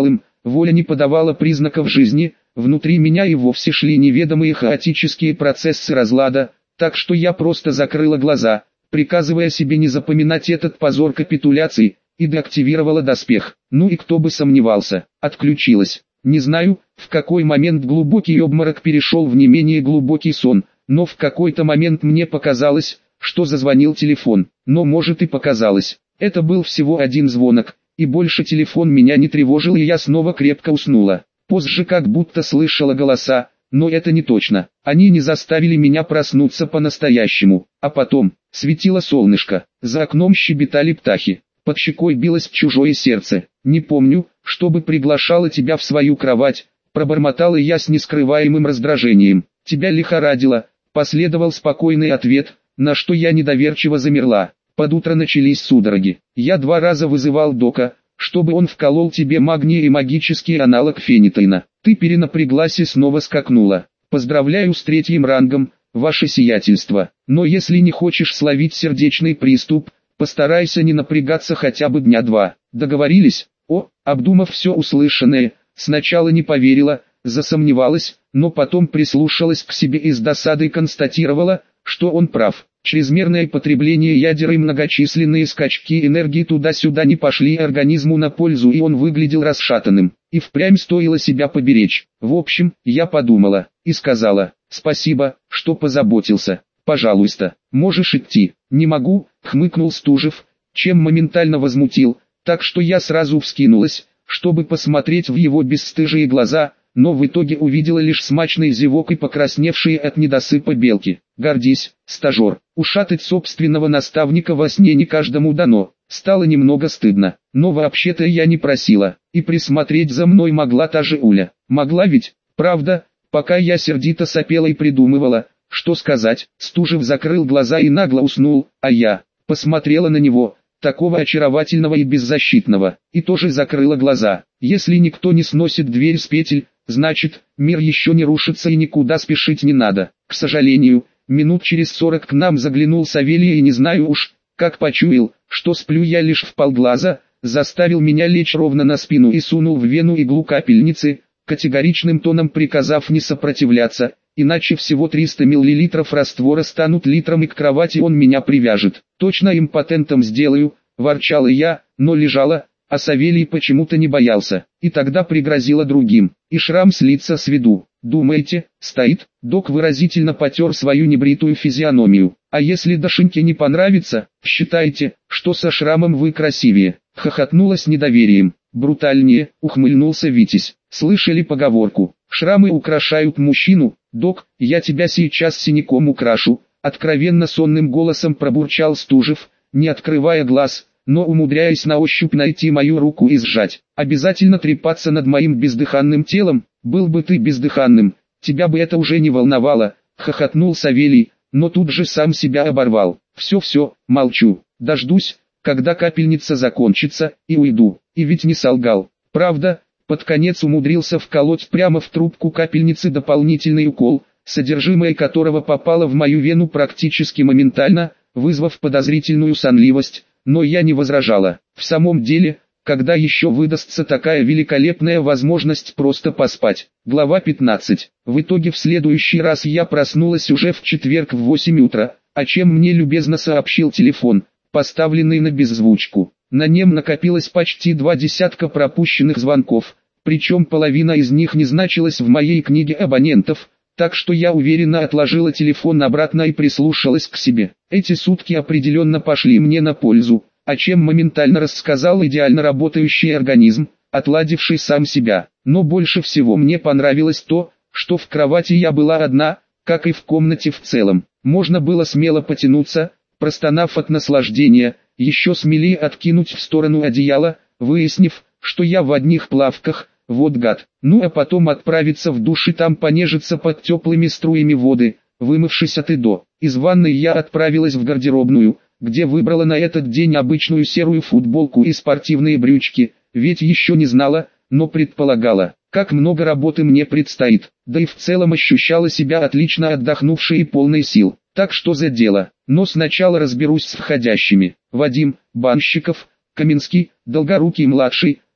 Воля не подавала признаков жизни, внутри меня и вовсе шли неведомые хаотические процессы разлада, так что я просто закрыла глаза, приказывая себе не запоминать этот позор капитуляции, и деактивировала доспех. Ну и кто бы сомневался, отключилась. Не знаю, в какой момент глубокий обморок перешел в не менее глубокий сон, но в какой-то момент мне показалось, что зазвонил телефон, но может и показалось. Это был всего один звонок, и больше телефон меня не тревожил, и я снова крепко уснула. Позже как будто слышала голоса, но это не точно. Они не заставили меня проснуться по-настоящему. А потом, светило солнышко, за окном щебетали птахи, под щекой билось чужое сердце. Не помню, чтобы приглашала тебя в свою кровать, пробормотала я с нескрываемым раздражением. Тебя лихорадило, последовал спокойный ответ, на что я недоверчиво замерла. Под утро начались судороги. Я 2 раза вызывал дока, чтобы он вколол тебе магний и магический аналог фенитейна. Ты перенапряглась и снова скакнула. Поздравляю с 3-м рангом, ваше сиятельство. Но если не хочешь словить сердечный приступ, постарайся не напрягаться хотя бы дня 2. Договорились? Обдумав все услышанное, сначала не поверила, засомневалась, но потом прислушалась к себе и с досадой констатировала, что он прав. Чрезмерное потребление ядер и многочисленные скачки энергии туда-сюда не пошли организму на пользу, и он выглядел расшатанным. И впрямь стоило себя поберечь. В общем, я подумала и сказала: спасибо, что позаботился. Пожалуйста, можешь идти. Не могу, хмыкнул Стужев, чем моментально возмутил, так что я сразу вскинулась, чтобы посмотреть в его бесстыжие глаза, но в итоге увидела лишь смачный зевок и покрасневшие от недосыпа белки. Гордись, стажер, ушатать собственного наставника во сне не каждому дано. Стало немного стыдно, но вообще-то я не просила, и присмотреть за мной могла та же Уля. Могла ведь, правда, пока я сердито сопела и придумывала, что сказать. Стужев закрыл глаза и нагло уснул, а я посмотрела на него, такого очаровательного и беззащитного, и тоже закрыла глаза. Если никто не сносит дверь с петель, значит, мир еще не рушится и никуда спешить не надо. К сожалению, минут через 40 к нам заглянул Савелий и не знаю уж, как почуял, что сплю я лишь вполглаза, заставил меня лечь ровно на спину и сунул в вену иглу капельницы, категоричным тоном приказав не сопротивляться, иначе всего 300 мл раствора станут литром и к кровати он меня привяжет. Точно импотентом сделаю, ворчала я, но лежала, а Савелий почему-то не боялся, и тогда пригрозила другим, и шрам с лица сведу. Думаете, стоит? Док выразительно потер свою небритую физиономию. А если Дашеньке не понравится, считайте, что со шрамом вы красивее. Хохотнула с недоверием. Брутальнее, ухмыльнулся Витязь. Слышали поговорку: шрамы украшают мужчину? Док, я тебя сейчас синяком украшу. Откровенно сонным голосом пробурчал Стужев, не открывая глаз, но умудряясь на ощупь найти мою руку и сжать. Обязательно трепаться над моим бездыханным телом? Был бы ты бездыханным, тебя бы это уже не волновало, хохотнул Савелий, но тут же сам себя оборвал. Все, молчу, дождусь, когда капельница закончится, и уйду. И ведь не солгал. Правда, под конец умудрился вколоть прямо в трубку капельницы дополнительный укол, содержимое которого попало в мою вену практически моментально, вызвав подозрительную сонливость, но я не возражала. В самом деле, когда еще выдастся такая великолепная возможность просто поспать. Глава 15. В итоге в следующий раз я проснулась уже в четверг в 8 утра, о чем мне любезно сообщил телефон, поставленный на беззвучку. На нем накопилось почти 2 десятка пропущенных звонков, причем половина из них не значилась в моей книге абонентов, так что я уверенно отложила телефон обратно и прислушалась к себе. Эти сутки определенно пошли мне на пользу, о чем моментально рассказал идеально работающий организм, отладивший сам себя. Но больше всего мне понравилось то, что в кровати я была одна, как и в комнате в целом. Можно было смело потянуться, простонав от наслаждения, еще смелее откинуть в сторону одеяло, выяснив, что я в одних плавках, вот гад. Ну а потом отправиться в душ и там понежиться под теплыми струями воды, вымывшись от и до. Из ванной я отправилась в гардеробную, где выбрала на этот день обычную серую футболку и спортивные брючки, ведь еще не знала, но предполагала, как много работы мне предстоит, да и в целом ощущала себя отлично отдохнувшей и полной сил. Так что за дело, но сначала разберусь с входящими. Вадим, Банщиков, Каменский, Долгорукий-младший,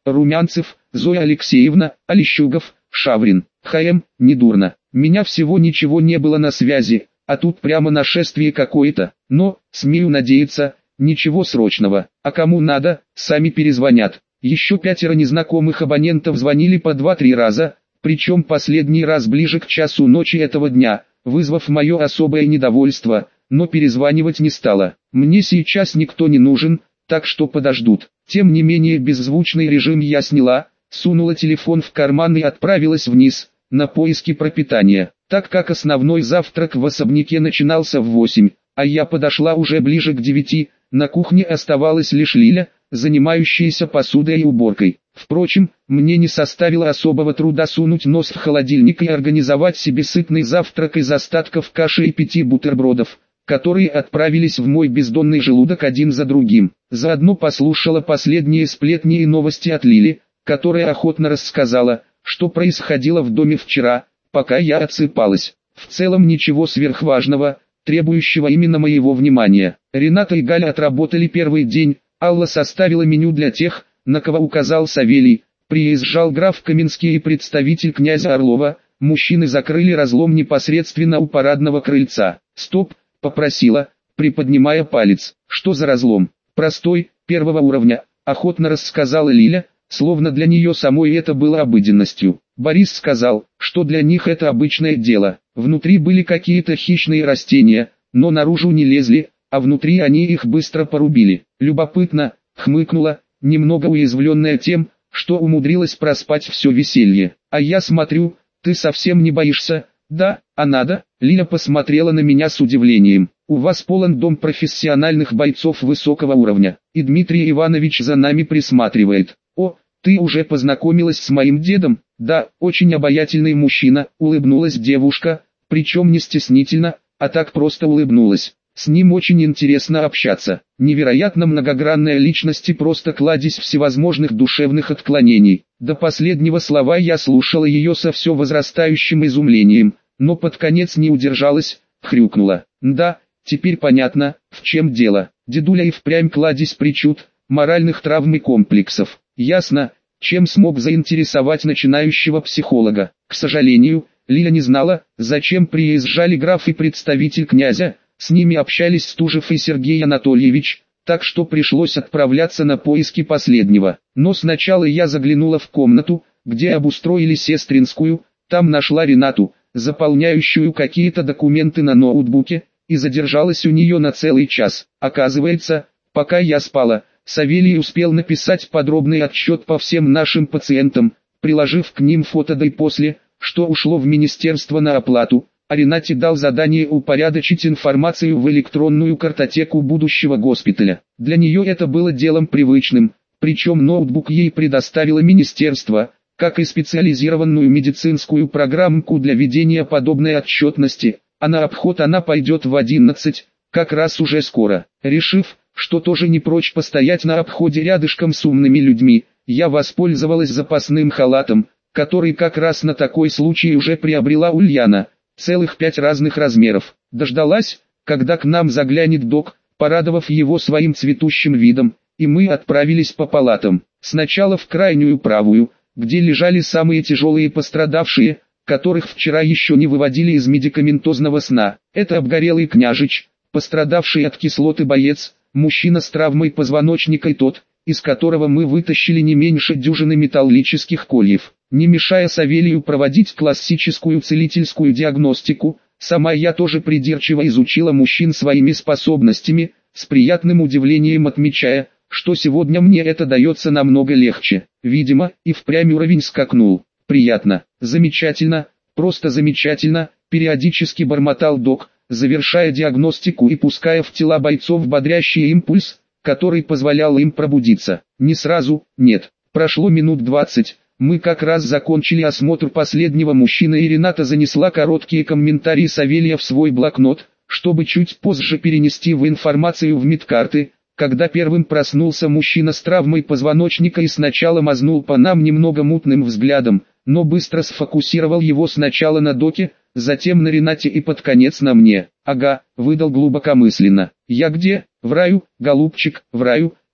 Румянцев, Зоя Алексеевна, Олещугов, Шаврин, ХМ, недурно. Меня всего ничего не было на связи, а тут прямо нашествие какое-то, но, смею надеяться, ничего срочного, а кому надо, сами перезвонят. Еще 5 незнакомых абонентов звонили по 2-3 раза, причем последний раз ближе к часу ночи этого дня, вызвав мое особое недовольство, но перезванивать не стало. Мне сейчас никто не нужен, так что подождут. Тем не менее беззвучный режим я сняла, сунула телефон в карман и отправилась вниз, на поиски пропитания. Так как основной завтрак в особняке начинался в 8, а я подошла уже ближе к 9, на кухне оставалась лишь Лиля, занимающаяся посудой и уборкой. Впрочем, мне не составило особого труда сунуть нос в холодильник и организовать себе сытный завтрак из остатков каши и 5 бутербродов, которые отправились в мой бездонный желудок один за другим. Заодно послушала последние сплетни и новости от Лили, которая охотно рассказала, что происходило в доме вчера, пока я отсыпалась. В целом ничего сверхважного, требующего именно моего внимания. Рената и Галя отработали первый день, Алла составила меню для тех, на кого указал Савелий, приезжал граф Каменский и представитель князя Орлова, мужчины закрыли разлом непосредственно у парадного крыльца. «Стоп», — попросила, приподнимая палец. «Что за разлом?» «Простой, первого уровня», — охотно рассказала Лиля, словно для нее самой это было обыденностью. Борис сказал, что для них это обычное дело. Внутри были какие-то хищные растения, но наружу не лезли, а внутри они их быстро порубили. Любопытно, хмыкнула, немного уязвленная тем, что умудрилась проспать все веселье. А я смотрю, ты совсем не боишься? Да, а надо? Лиля посмотрела на меня с удивлением. У вас полон дом профессиональных бойцов высокого уровня, и Дмитрий Иванович за нами присматривает. О, ты уже познакомилась с моим дедом? Да, очень обаятельный мужчина, улыбнулась девушка, причем не стеснительно, а так просто улыбнулась. С ним очень интересно общаться. Невероятно многогранная личность и просто кладезь всевозможных душевных отклонений. До последнего слова я слушала ее со все возрастающим изумлением, но под конец не удержалась, хрюкнула. Да, теперь понятно, в чем дело. Дедуля и впрямь кладезь причуд, моральных травм и комплексов. Ясно, чем смог заинтересовать начинающего психолога. К сожалению, Лиля не знала, зачем приезжали граф и представитель князя. С ними общались Стужев и Сергей Анатольевич, так что пришлось отправляться на поиски последнего. Но сначала я заглянула в комнату, где обустроили сестринскую, там нашла Ренату, заполняющую какие-то документы на ноутбуке, и задержалась у нее на целый час. Оказывается, пока я спала, Савелий успел написать подробный отчет по всем нашим пациентам, приложив к ним фото до и после, что ушло в министерство на оплату. А Ренате дал задание упорядочить информацию в электронную картотеку будущего госпиталя. Для нее это было делом привычным, причем ноутбук ей предоставило министерство, как и специализированную медицинскую программку для ведения подобной отчетности, а на обход она пойдет в 11, как раз уже скоро. Решив, что тоже не прочь постоять на обходе рядышком с умными людьми, я воспользовалась запасным халатом, который как раз на такой случай уже приобрела Ульяна. Целых 5 разных размеров. Дождалась, когда к нам заглянет док, порадовав его своим цветущим видом, и мы отправились по палатам. Сначала в крайнюю правую, где лежали самые тяжелые пострадавшие, которых вчера еще не выводили из медикаментозного сна. Это обгорелый княжич, пострадавший от кислоты боец, мужчина с травмой позвоночника и тот, из которого мы вытащили не меньше дюжины металлических кольев. Не мешая Савелию проводить классическую целительскую диагностику, сама я тоже придирчиво изучила мужчин своими способностями, с приятным удивлением отмечая, что сегодня мне это дается намного легче. Видимо, и впрямь уровень скакнул. Приятно, замечательно, просто замечательно, периодически бормотал док, завершая диагностику и пуская в тела бойцов бодрящий импульс, который позволял им пробудиться. Не сразу, нет, прошло минут 20. Мы как раз закончили осмотр последнего мужчины, и Рената занесла короткие комментарии Савелия в свой блокнот, чтобы чуть позже перенести информацию в медкарты, когда первым проснулся мужчина с травмой позвоночника и сначала мазнул по нам немного мутным взглядом, но быстро сфокусировал его сначала на доке, затем на Ренате и под конец на мне. «Ага», — выдал глубокомысленно. «Я где? В раю, голубчик, в раю.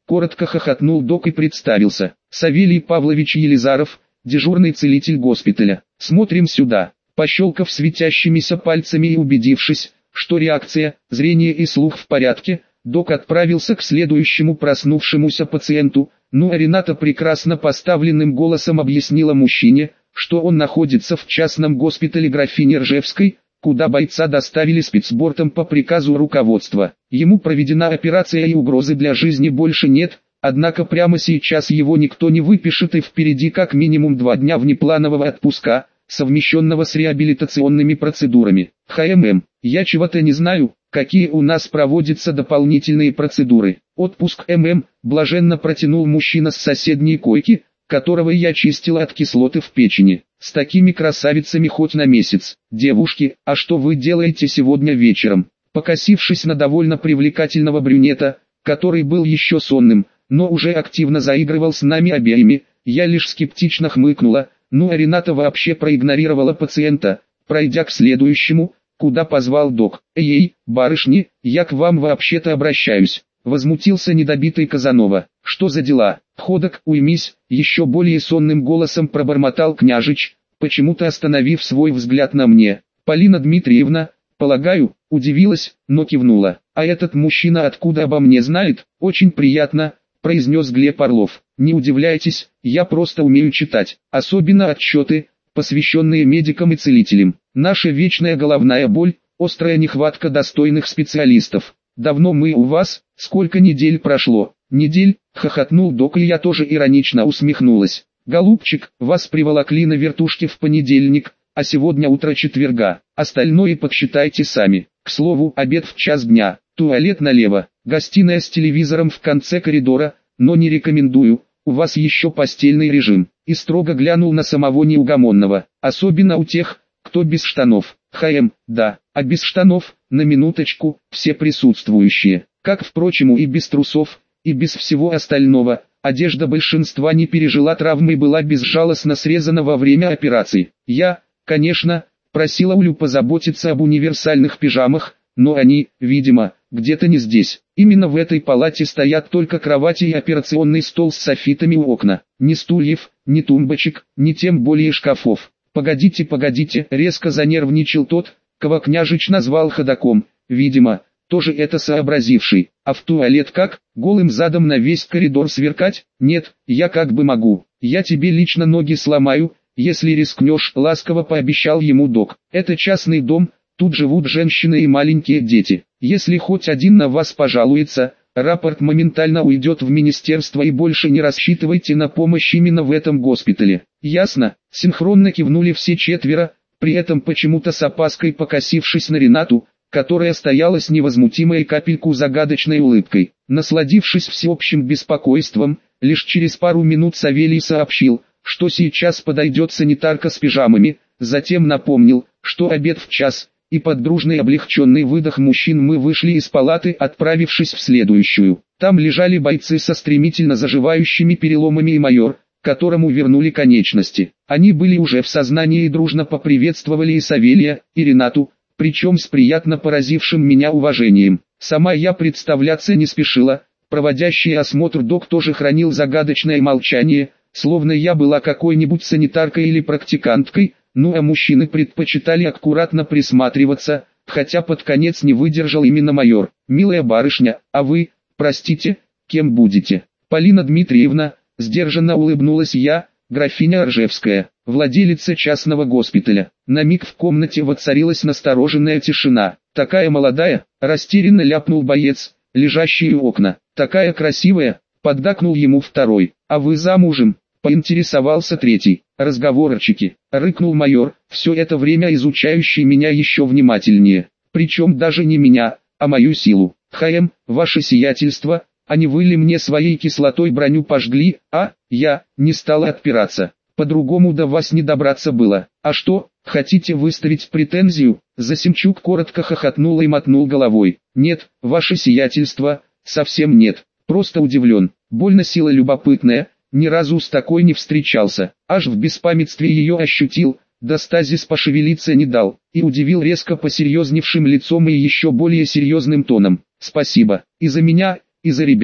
коротко хохотнул док и представился. Савелий Павлович Елизаров, дежурный целитель госпиталя. Смотрим сюда. Пощелкав светящимися пальцами и убедившись, что реакция, зрение и слух в порядке, док отправился к следующему проснувшемуся пациенту. Ну а Рената прекрасно поставленным голосом объяснила мужчине, что он находится в частном госпитале графини Ржевской, куда бойца доставили спецбортом по приказу руководства. Ему проведена операция и угрозы для жизни больше нет, однако прямо сейчас его никто не выпишет и впереди как минимум 2 дня внепланового отпуска, совмещенного с реабилитационными процедурами. Я чего-то не знаю, какие у нас проводятся дополнительные процедуры. Отпуск блаженно протянул мужчина с соседней койки, которого я чистила от кислоты в печени. С такими красавицами хоть на месяц. Девушки, а что вы делаете сегодня вечером? Покосившись на довольно привлекательного брюнета, который был еще сонным, но уже активно заигрывал с нами обеими, я лишь скептично хмыкнула. Ну а Рената вообще проигнорировала пациента, пройдя к следующему, куда позвал док. «Эй, барышни, я к вам вообще-то обращаюсь», — возмутился недобитый Казанова. «Что за дела?» «Ходок, уймись», — еще более сонным голосом пробормотал княжич, почему-то остановив свой взгляд на мне. Полина Дмитриевна, полагаю, удивилась, но кивнула. «А этот мужчина откуда обо мне знает? Очень приятно», — произнес Глеб Орлов. «Не удивляйтесь, я просто умею читать, особенно отчеты, посвященные медикам и целителям. Наша вечная головная боль, острая нехватка достойных специалистов. Давно мы у вас, сколько недель прошло?» «Недель?» — хохотнул док, и я тоже иронично усмехнулась. «Голубчик, вас приволокли на вертушке в понедельник, а сегодня утро четверга, остальное подсчитайте сами. К слову, обед в час дня, туалет налево, гостиная с телевизором в конце коридора, но не рекомендую, у вас еще постельный режим». И строго глянул на самого неугомонного, особенно у тех, кто без штанов. Да, а без штанов, на минуточку, все присутствующие, как впрочем и без трусов, и без всего остального, одежда большинства не пережила травмы и была безжалостно срезана во время операции. Я, конечно, просила Улю позаботиться об универсальных пижамах, но они, видимо, где-то не здесь. Именно в этой палате стоят только кровати и операционный стол с софитами у окна. Ни стульев, ни тумбочек, ни тем более шкафов. «Погодите», резко занервничал тот, кого княжич назвал ходоком, видимо, тоже это сообразивший. «А в туалет как? Голым задом на весь коридор сверкать? Нет, я как бы могу. Я тебе лично ноги сломаю, если рискнешь», — ласково пообещал ему док. «Это частный дом, тут живут женщины и маленькие дети. Если хоть один на вас пожалуется, рапорт моментально уйдет в министерство, и больше не рассчитывайте на помощь именно в этом госпитале». «Ясно», — синхронно кивнули все четверо, при этом почему-то с опаской покосившись на Ренату, которая стояла с невозмутимой капельку загадочной улыбкой. Насладившись всеобщим беспокойством, лишь через пару минут Савелий сообщил, что сейчас подойдет санитарка с пижамами, затем напомнил, что обед в час, и под дружный облегченный выдох мужчин мы вышли из палаты, отправившись в следующую. Там лежали бойцы со стремительно заживающими переломами и майор, которому вернули конечности. Они были уже в сознании и дружно поприветствовали и Савелия, и Ренату, причем с приятно поразившим меня уважением. Сама я представляться не спешила, проводящий осмотр док тоже хранил загадочное молчание, словно я была какой-нибудь санитаркой или практиканткой, ну а мужчины предпочитали аккуратно присматриваться, хотя под конец не выдержал именно майор. «Милая барышня, а вы, простите, кем будете?» «Полина Дмитриевна», сдержанно улыбнулась я, графиня Ржевская, владелица частного госпиталя. На миг в комнате воцарилась настороженная тишина. «Такая молодая», растерянно ляпнул боец, лежащий у окна. «Такая красивая», поддакнул ему второй. «А вы замужем?» поинтересовался третий. «Разговорчики», рыкнул майор, все это время изучающий меня еще внимательнее. Причем даже не меня, а мою силу. «Ваше сиятельство, а не вы ли мне своей кислотой броню пожгли?» Я не стала отпираться. По-другому до вас не добраться было. «А что, хотите выставить претензию?» Засимчук коротко хохотнул и мотнул головой. «Нет, ваше сиятельство, совсем нет. Просто удивлен. Больно сила любопытная, ни разу с такой не встречался. Аж в беспамятстве ее ощутил, да стазис пошевелиться не дал. И удивил резко посерьезневшим лицом и еще более серьезным тоном. «Спасибо, и за меня, и за ребят».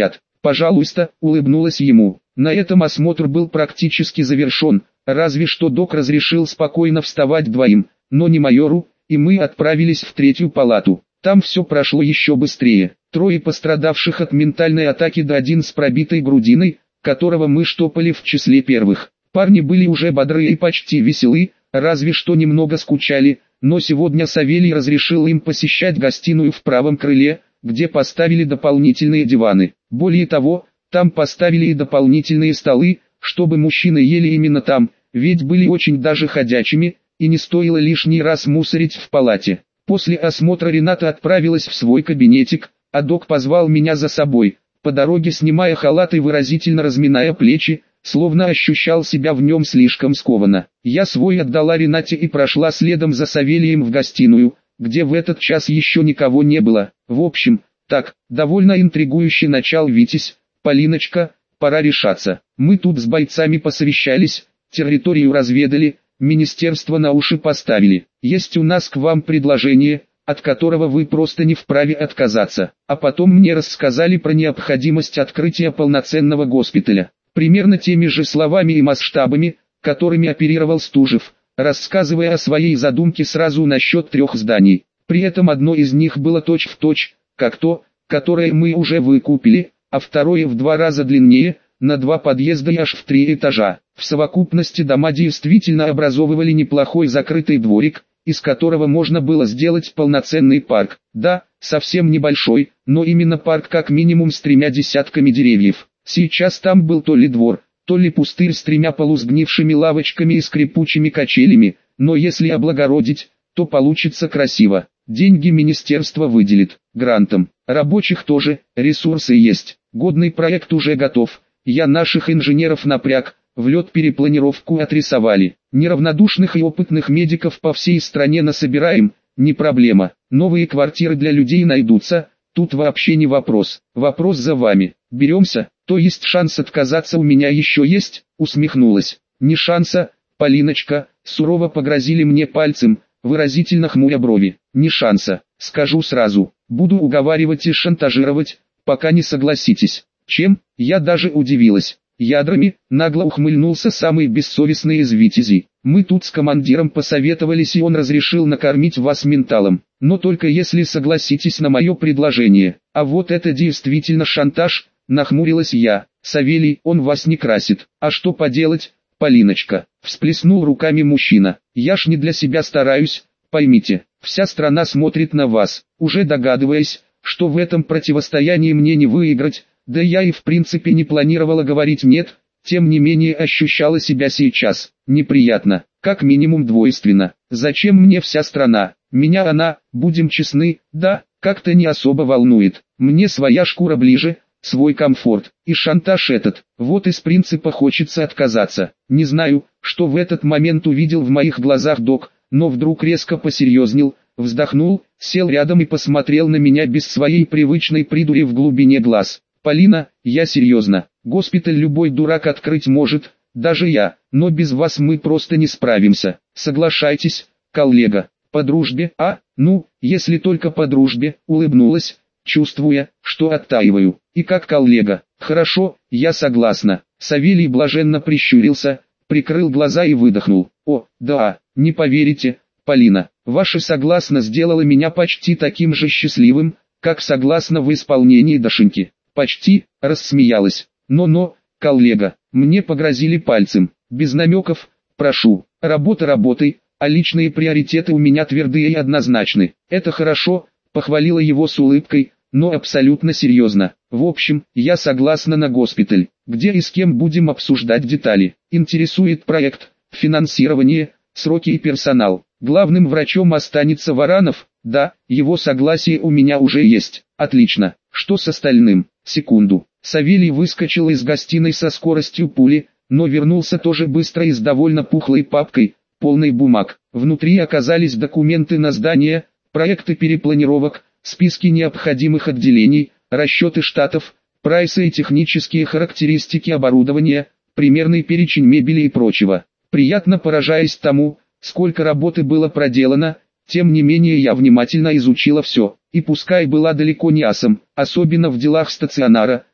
«Пожалуйста», улыбнулась ему. На этом осмотр был практически завершен, разве что док разрешил спокойно вставать двоим, но не майору, и мы отправились в третью палату. Там все прошло еще быстрее. 3 пострадавших от ментальной атаки да 1 с пробитой грудиной, которого мы штопали в числе первых. Парни были уже бодры и почти веселы, разве что немного скучали, но сегодня Савелий разрешил им посещать гостиную в правом крыле, где поставили дополнительные диваны. Более того, там поставили и дополнительные столы, чтобы мужчины ели именно там, ведь были очень даже ходячими, и не стоило лишний раз мусорить в палате. После осмотра Рената отправилась в свой кабинетик, а док позвал меня за собой, по дороге снимая халат и выразительно разминая плечи, словно ощущал себя в нем слишком скованно. Я свой отдала Ренате и прошла следом за Савелием в гостиную, где в этот час еще никого не было. В общем, так, довольно интригующе начал Витязь. «Полиночка, пора решаться. Мы тут с бойцами посовещались, территорию разведали, министерство на уши поставили. Есть у нас к вам предложение, от которого вы просто не вправе отказаться». А потом мне рассказали про необходимость открытия полноценного госпиталя. Примерно теми же словами и масштабами, которыми оперировал Стужев, рассказывая о своей задумке сразу насчет 3 зданий. При этом одно из них было точь-в-точь, как то, которое мы уже выкупили, а второе в 2 раза длиннее, на 2 подъезда и аж в 3 этажа. В совокупности дома действительно образовывали неплохой закрытый дворик, из которого можно было сделать полноценный парк. Да, совсем небольшой, но именно парк как минимум с 3 десятками деревьев. Сейчас там был то ли двор, то ли пустырь с 3 полусгнившими лавочками и скрипучими качелями, но если облагородить, то получится красиво. Деньги министерство выделит, грантом, рабочих тоже, ресурсы есть, годный проект уже готов, я наших инженеров напряг, в лед перепланировку отрисовали, неравнодушных и опытных медиков по всей стране насобираем, не проблема, новые квартиры для людей найдутся, тут вообще не вопрос, вопрос за вами, беремся, то есть шанс отказаться у меня еще есть, усмехнулась, не шанса, Полиночка, сурово погрозили мне пальцем, выразительно хмуря брови, не шанса, скажу сразу, буду уговаривать и шантажировать, пока не согласитесь. Чем? Я даже удивилась. Ядрами, нагло ухмыльнулся самый бессовестный из витязей. Мы тут с командиром посоветовались и он разрешил накормить вас менталом, но только если согласитесь на мое предложение. А вот это действительно шантаж, нахмурилась я. Савелий, он вас не красит. А что поделать? Полиночка, всплеснул руками мужчина, я ж не для себя стараюсь, поймите, вся страна смотрит на вас, уже догадываясь, что в этом противостоянии мне не выиграть, да я и в принципе не планировала говорить «нет», тем не менее ощущала себя сейчас, неприятно, как минимум двойственно, зачем мне вся страна, меня она, будем честны, да, как-то не особо волнует, мне своя шкура ближе, свой комфорт, и шантаж этот, вот из принципа хочется отказаться. Не знаю, что в этот момент увидел в моих глазах док, но вдруг резко посерьезнел, вздохнул, сел рядом и посмотрел на меня без своей привычной придури в глубине глаз. «Полина, я серьезно, госпиталь любой дурак открыть может, даже я, но без вас мы просто не справимся. Соглашайтесь, коллега, по дружбе, ну, если только по дружбе», улыбнулась, чувствуя, что оттаиваю. «И как коллега, хорошо, я согласна». Савелий блаженно прищурился, прикрыл глаза и выдохнул. «О, да, не поверите, Полина, ваше согласно сделало меня почти таким же счастливым, как согласно в исполнении Дашеньки». «Почти», рассмеялась. «Но, коллега, мне погрозили пальцем, без намеков, прошу, работа работой, а личные приоритеты у меня твердые и однозначны». «Это хорошо», похвалила его с улыбкой, но абсолютно серьезно. «В общем, я согласна на госпиталь, где и с кем будем обсуждать детали. Интересует проект, финансирование, сроки и персонал. Главным врачом останется Варанов, да, его согласие у меня уже есть. Отлично, что с остальным?» Секунду. Савелий выскочил из гостиной со скоростью пули, но вернулся тоже быстро и с довольно пухлой папкой, полной бумаг. Внутри оказались документы на здание, проекты перепланировок, списки необходимых отделений, расчеты штатов, прайсы и технические характеристики оборудования, примерный перечень мебели и прочего. Приятно поражаясь тому, сколько работы было проделано, тем не менее я внимательно изучила все, и пускай была далеко не асом, особенно в делах стационара,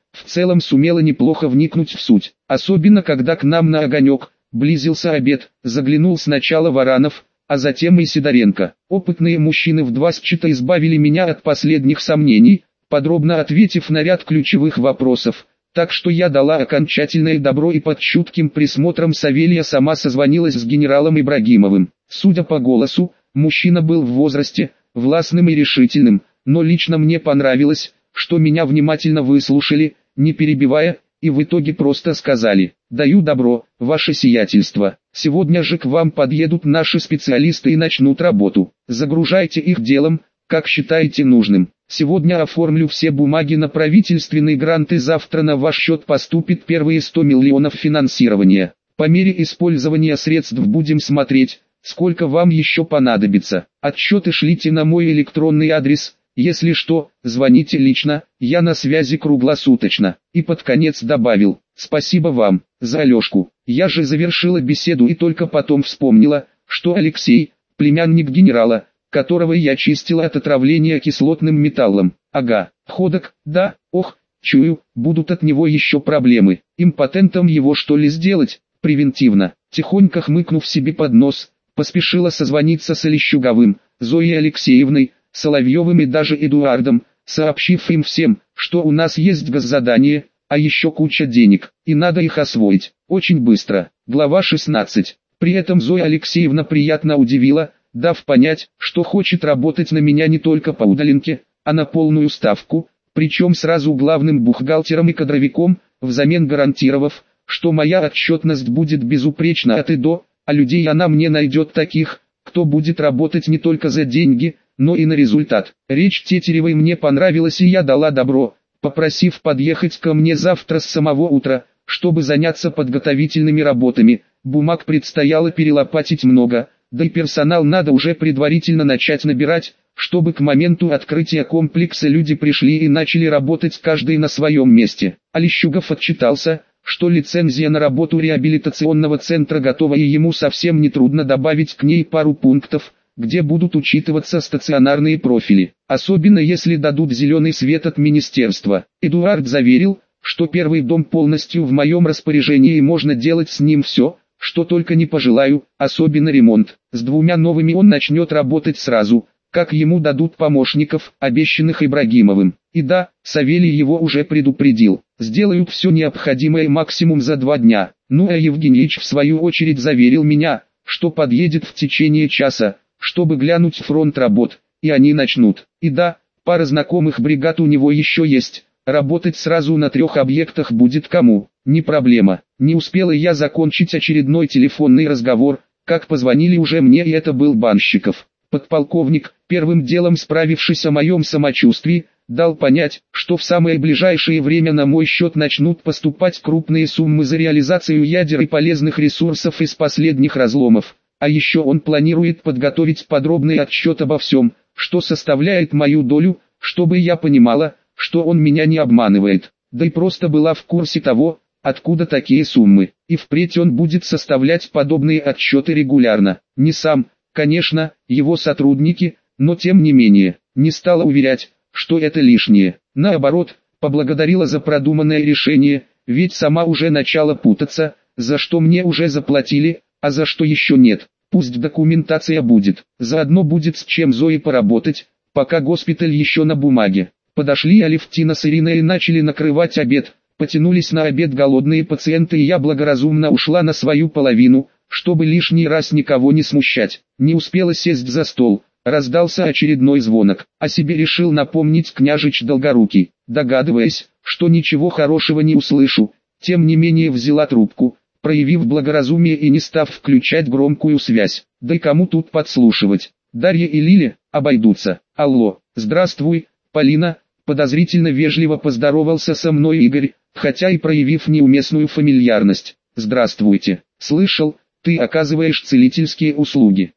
в целом сумела неплохо вникнуть в суть, особенно когда к нам на огонек близился обед. Заглянул сначала Варанов, а затем и Сидоренко. Опытные мужчины в два счета избавили меня от последних сомнений, подробно ответив на ряд ключевых вопросов. Так что я дала окончательное добро и под чутким присмотром Савелия сама созвонилась с генералом Ибрагимовым. Судя по голосу, мужчина был в возрасте, властным и решительным, но лично мне понравилось, что меня внимательно выслушали, не перебивая, и в итоге просто сказали: «Даю добро, ваше сиятельство, сегодня же к вам подъедут наши специалисты и начнут работу. Загружайте их делом, как считаете нужным. Сегодня оформлю все бумаги на правительственный грант и завтра на ваш счет поступит первые 100 миллионов финансирования. По мере использования средств будем смотреть, сколько вам еще понадобится. Отчеты шлите на мой электронный адрес. Если что, звоните лично, я на связи круглосуточно». И под конец добавил: «Спасибо вам за Алешку». Я же завершила беседу и только потом вспомнила, что Алексей, племянник генерала, которого я чистила от отравления кислотным металлом. Ага, ходок, да, ох, чую, будут от него еще проблемы. Импотентом его что ли сделать, превентивно. Тихонько хмыкнув себе под нос, поспешила созвониться с Олещуговым, Зоей Алексеевной, Соловьевым и даже Эдуардом, сообщив им всем, что у нас есть госзадание, а еще куча денег, и надо их освоить, очень быстро. Глава 16. При этом Зоя Алексеевна приятно удивила, дав понять, что хочет работать на меня не только по удаленке, а на полную ставку, причем сразу главным бухгалтером и кадровиком, взамен гарантировав, что моя отчетность будет безупречна от и до, а людей она мне найдет таких, кто будет работать не только за деньги, но и на результат. Речь Тетеревой мне понравилась, и я дала добро, попросив подъехать ко мне завтра с самого утра, чтобы заняться подготовительными работами. Бумаг предстояло перелопатить много, да и персонал надо уже предварительно начать набирать, чтобы к моменту открытия комплекса люди пришли и начали работать каждый на своем месте. Олещугов отчитался, что лицензия на работу реабилитационного центра готова, и ему совсем не трудно добавить к ней пару пунктов, где будут учитываться стационарные профили, особенно если дадут зеленый свет от министерства. Эдуард заверил, что первый дом полностью в моем распоряжении и можно делать с ним все, что только не пожелаю, особенно ремонт. С 2 новыми он начнет работать сразу, как ему дадут помощников, обещанных Ибрагимовым. И да, Савелий его уже предупредил, сделают все необходимое максимум за 2 дня. Ну а Евгеньевич в свою очередь заверил меня, что подъедет в течение часа, чтобы глянуть фронт работ, и они начнут. И да, пара знакомых бригад у него еще есть, работать сразу на 3 объектах будет кому, не проблема. Не успела я закончить очередной телефонный разговор, как позвонили уже мне, и это был Банщиков. Подполковник, первым делом справившись о моем самочувствии, дал понять, что в самое ближайшее время на мой счет начнут поступать крупные суммы за реализацию ядер и полезных ресурсов из последних разломов. А еще он планирует подготовить подробный отчет обо всем, что составляет мою долю, чтобы я понимала, что он меня не обманывает, да и просто была в курсе того, откуда такие суммы. И впредь он будет составлять подобные отчеты регулярно. Не сам, конечно, его сотрудники, но тем не менее, не стала уверять, что это лишнее. Наоборот, поблагодарила за продуманное решение, ведь сама уже начала путаться, за что мне уже заплатили, а за что еще нет. Пусть документация будет, заодно будет с чем Зое поработать, пока госпиталь еще на бумаге. Подошли Алевтина с Ириной и начали накрывать обед. Потянулись на обед голодные пациенты, и я благоразумно ушла на свою половину, чтобы лишний раз никого не смущать. Не успела сесть за стол, раздался очередной звонок. О себе решил напомнить княжич Долгорукий, догадываясь, что ничего хорошего не услышу. Тем не менее взяла трубку, проявив благоразумие и не став включать громкую связь. Да и кому тут подслушивать? Дарья и Лиля обойдутся. Алло, здравствуй, Полина. Подозрительно вежливо поздоровался со мной Игорь, хотя и проявив неуместную фамильярность. Здравствуйте. Слышал, ты оказываешь целительские услуги.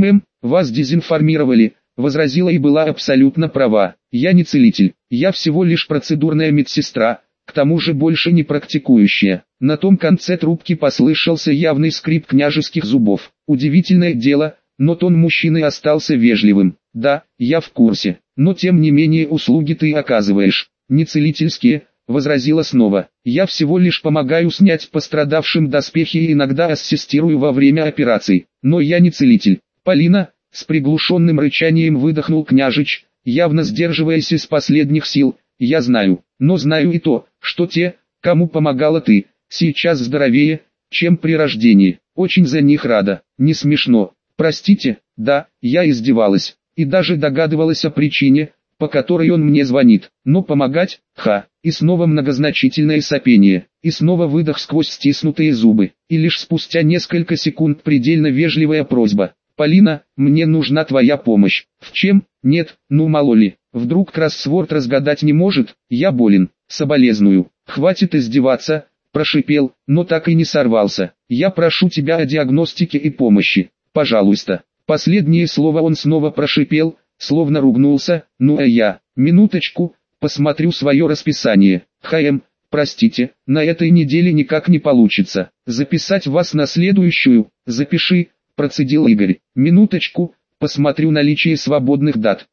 Вас дезинформировали, возразила и была абсолютно права. Я не целитель, я всего лишь процедурная медсестра, к тому же больше не практикующая. На том конце трубки послышался явный скрип княжеских зубов. Удивительное дело, но тон мужчины остался вежливым. Да, я в курсе, но тем не менее услуги ты оказываешь. Не целительские, возразила снова. Я всего лишь помогаю снять пострадавшим доспехи и иногда ассистирую во время операций. Но я не целитель. Полина, с приглушенным рычанием выдохнул княжич, явно сдерживаясь из последних сил. Я знаю, но знаю и то, что те, кому помогала ты, сейчас здоровее, чем при рождении. Очень за них рада. Не смешно. Простите, да, я издевалась. И даже догадывалась о причине, по которой он мне звонит. Но помогать, и снова многозначительное сопение, и снова выдох сквозь стиснутые зубы. И лишь спустя несколько секунд предельно вежливая просьба. Полина, мне нужна твоя помощь. В чем? Нет, ну мало ли. Вдруг кроссворд разгадать не может? Я болен. Соболезную. Хватит издеваться, прошипел, но так и не сорвался. Я прошу тебя о диагностике и помощи. Пожалуйста. Последнее слово он снова прошипел, словно ругнулся. Ну а я, минуточку, посмотрю свое расписание. Простите, на этой неделе никак не получится. Записать вас на следующую? Запиши, процедил Игорь. Минуточку, посмотрю наличие свободных дат.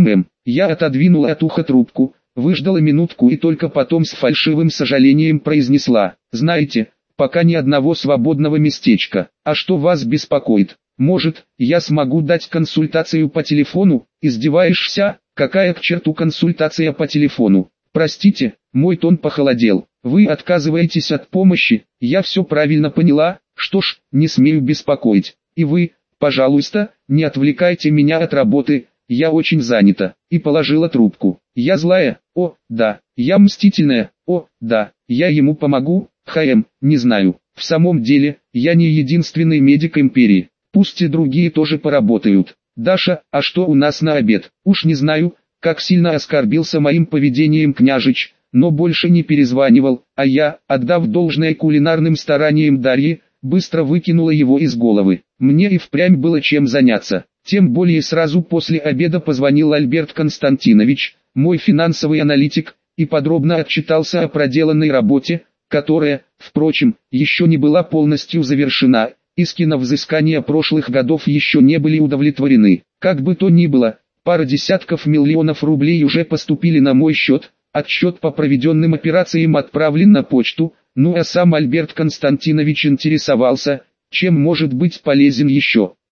Я отодвинула от уха трубку, выждала минутку и только потом с фальшивым сожалением произнесла. Знаете, пока ни одного свободного местечка. А что вас беспокоит? Может, я смогу дать консультацию по телефону? Издеваешься? Какая к черту консультация по телефону? Простите, мой тон похолодел. Вы отказываетесь от помощи? Я все правильно поняла? Что ж, не смею беспокоить. И вы, пожалуйста, не отвлекайте меня от работы, я очень занята. И положила трубку. Я злая? О, да. Я мстительная? О, да. Я ему помогу? Не знаю. В самом деле, я не единственный медик империи. Пусть и другие тоже поработают. Даша, а что у нас на обед? Уж не знаю, как сильно оскорбился моим поведением княжич, но больше не перезванивал, а я, отдав должное кулинарным стараниям Дарьи, быстро выкинула его из головы. Мне и впрямь было чем заняться. Тем более сразу после обеда позвонил Альберт Константинович, мой финансовый аналитик, и подробно отчитался о проделанной работе, которая, впрочем, еще не была полностью завершена. Иски на взыскание прошлых годов еще не были удовлетворены. Как бы то ни было, пара десятков миллионов рублей уже поступили на мой счет, отчет по проведенным операциям отправлен на почту, ну а сам Альберт Константинович интересовался, чем может быть полезен еще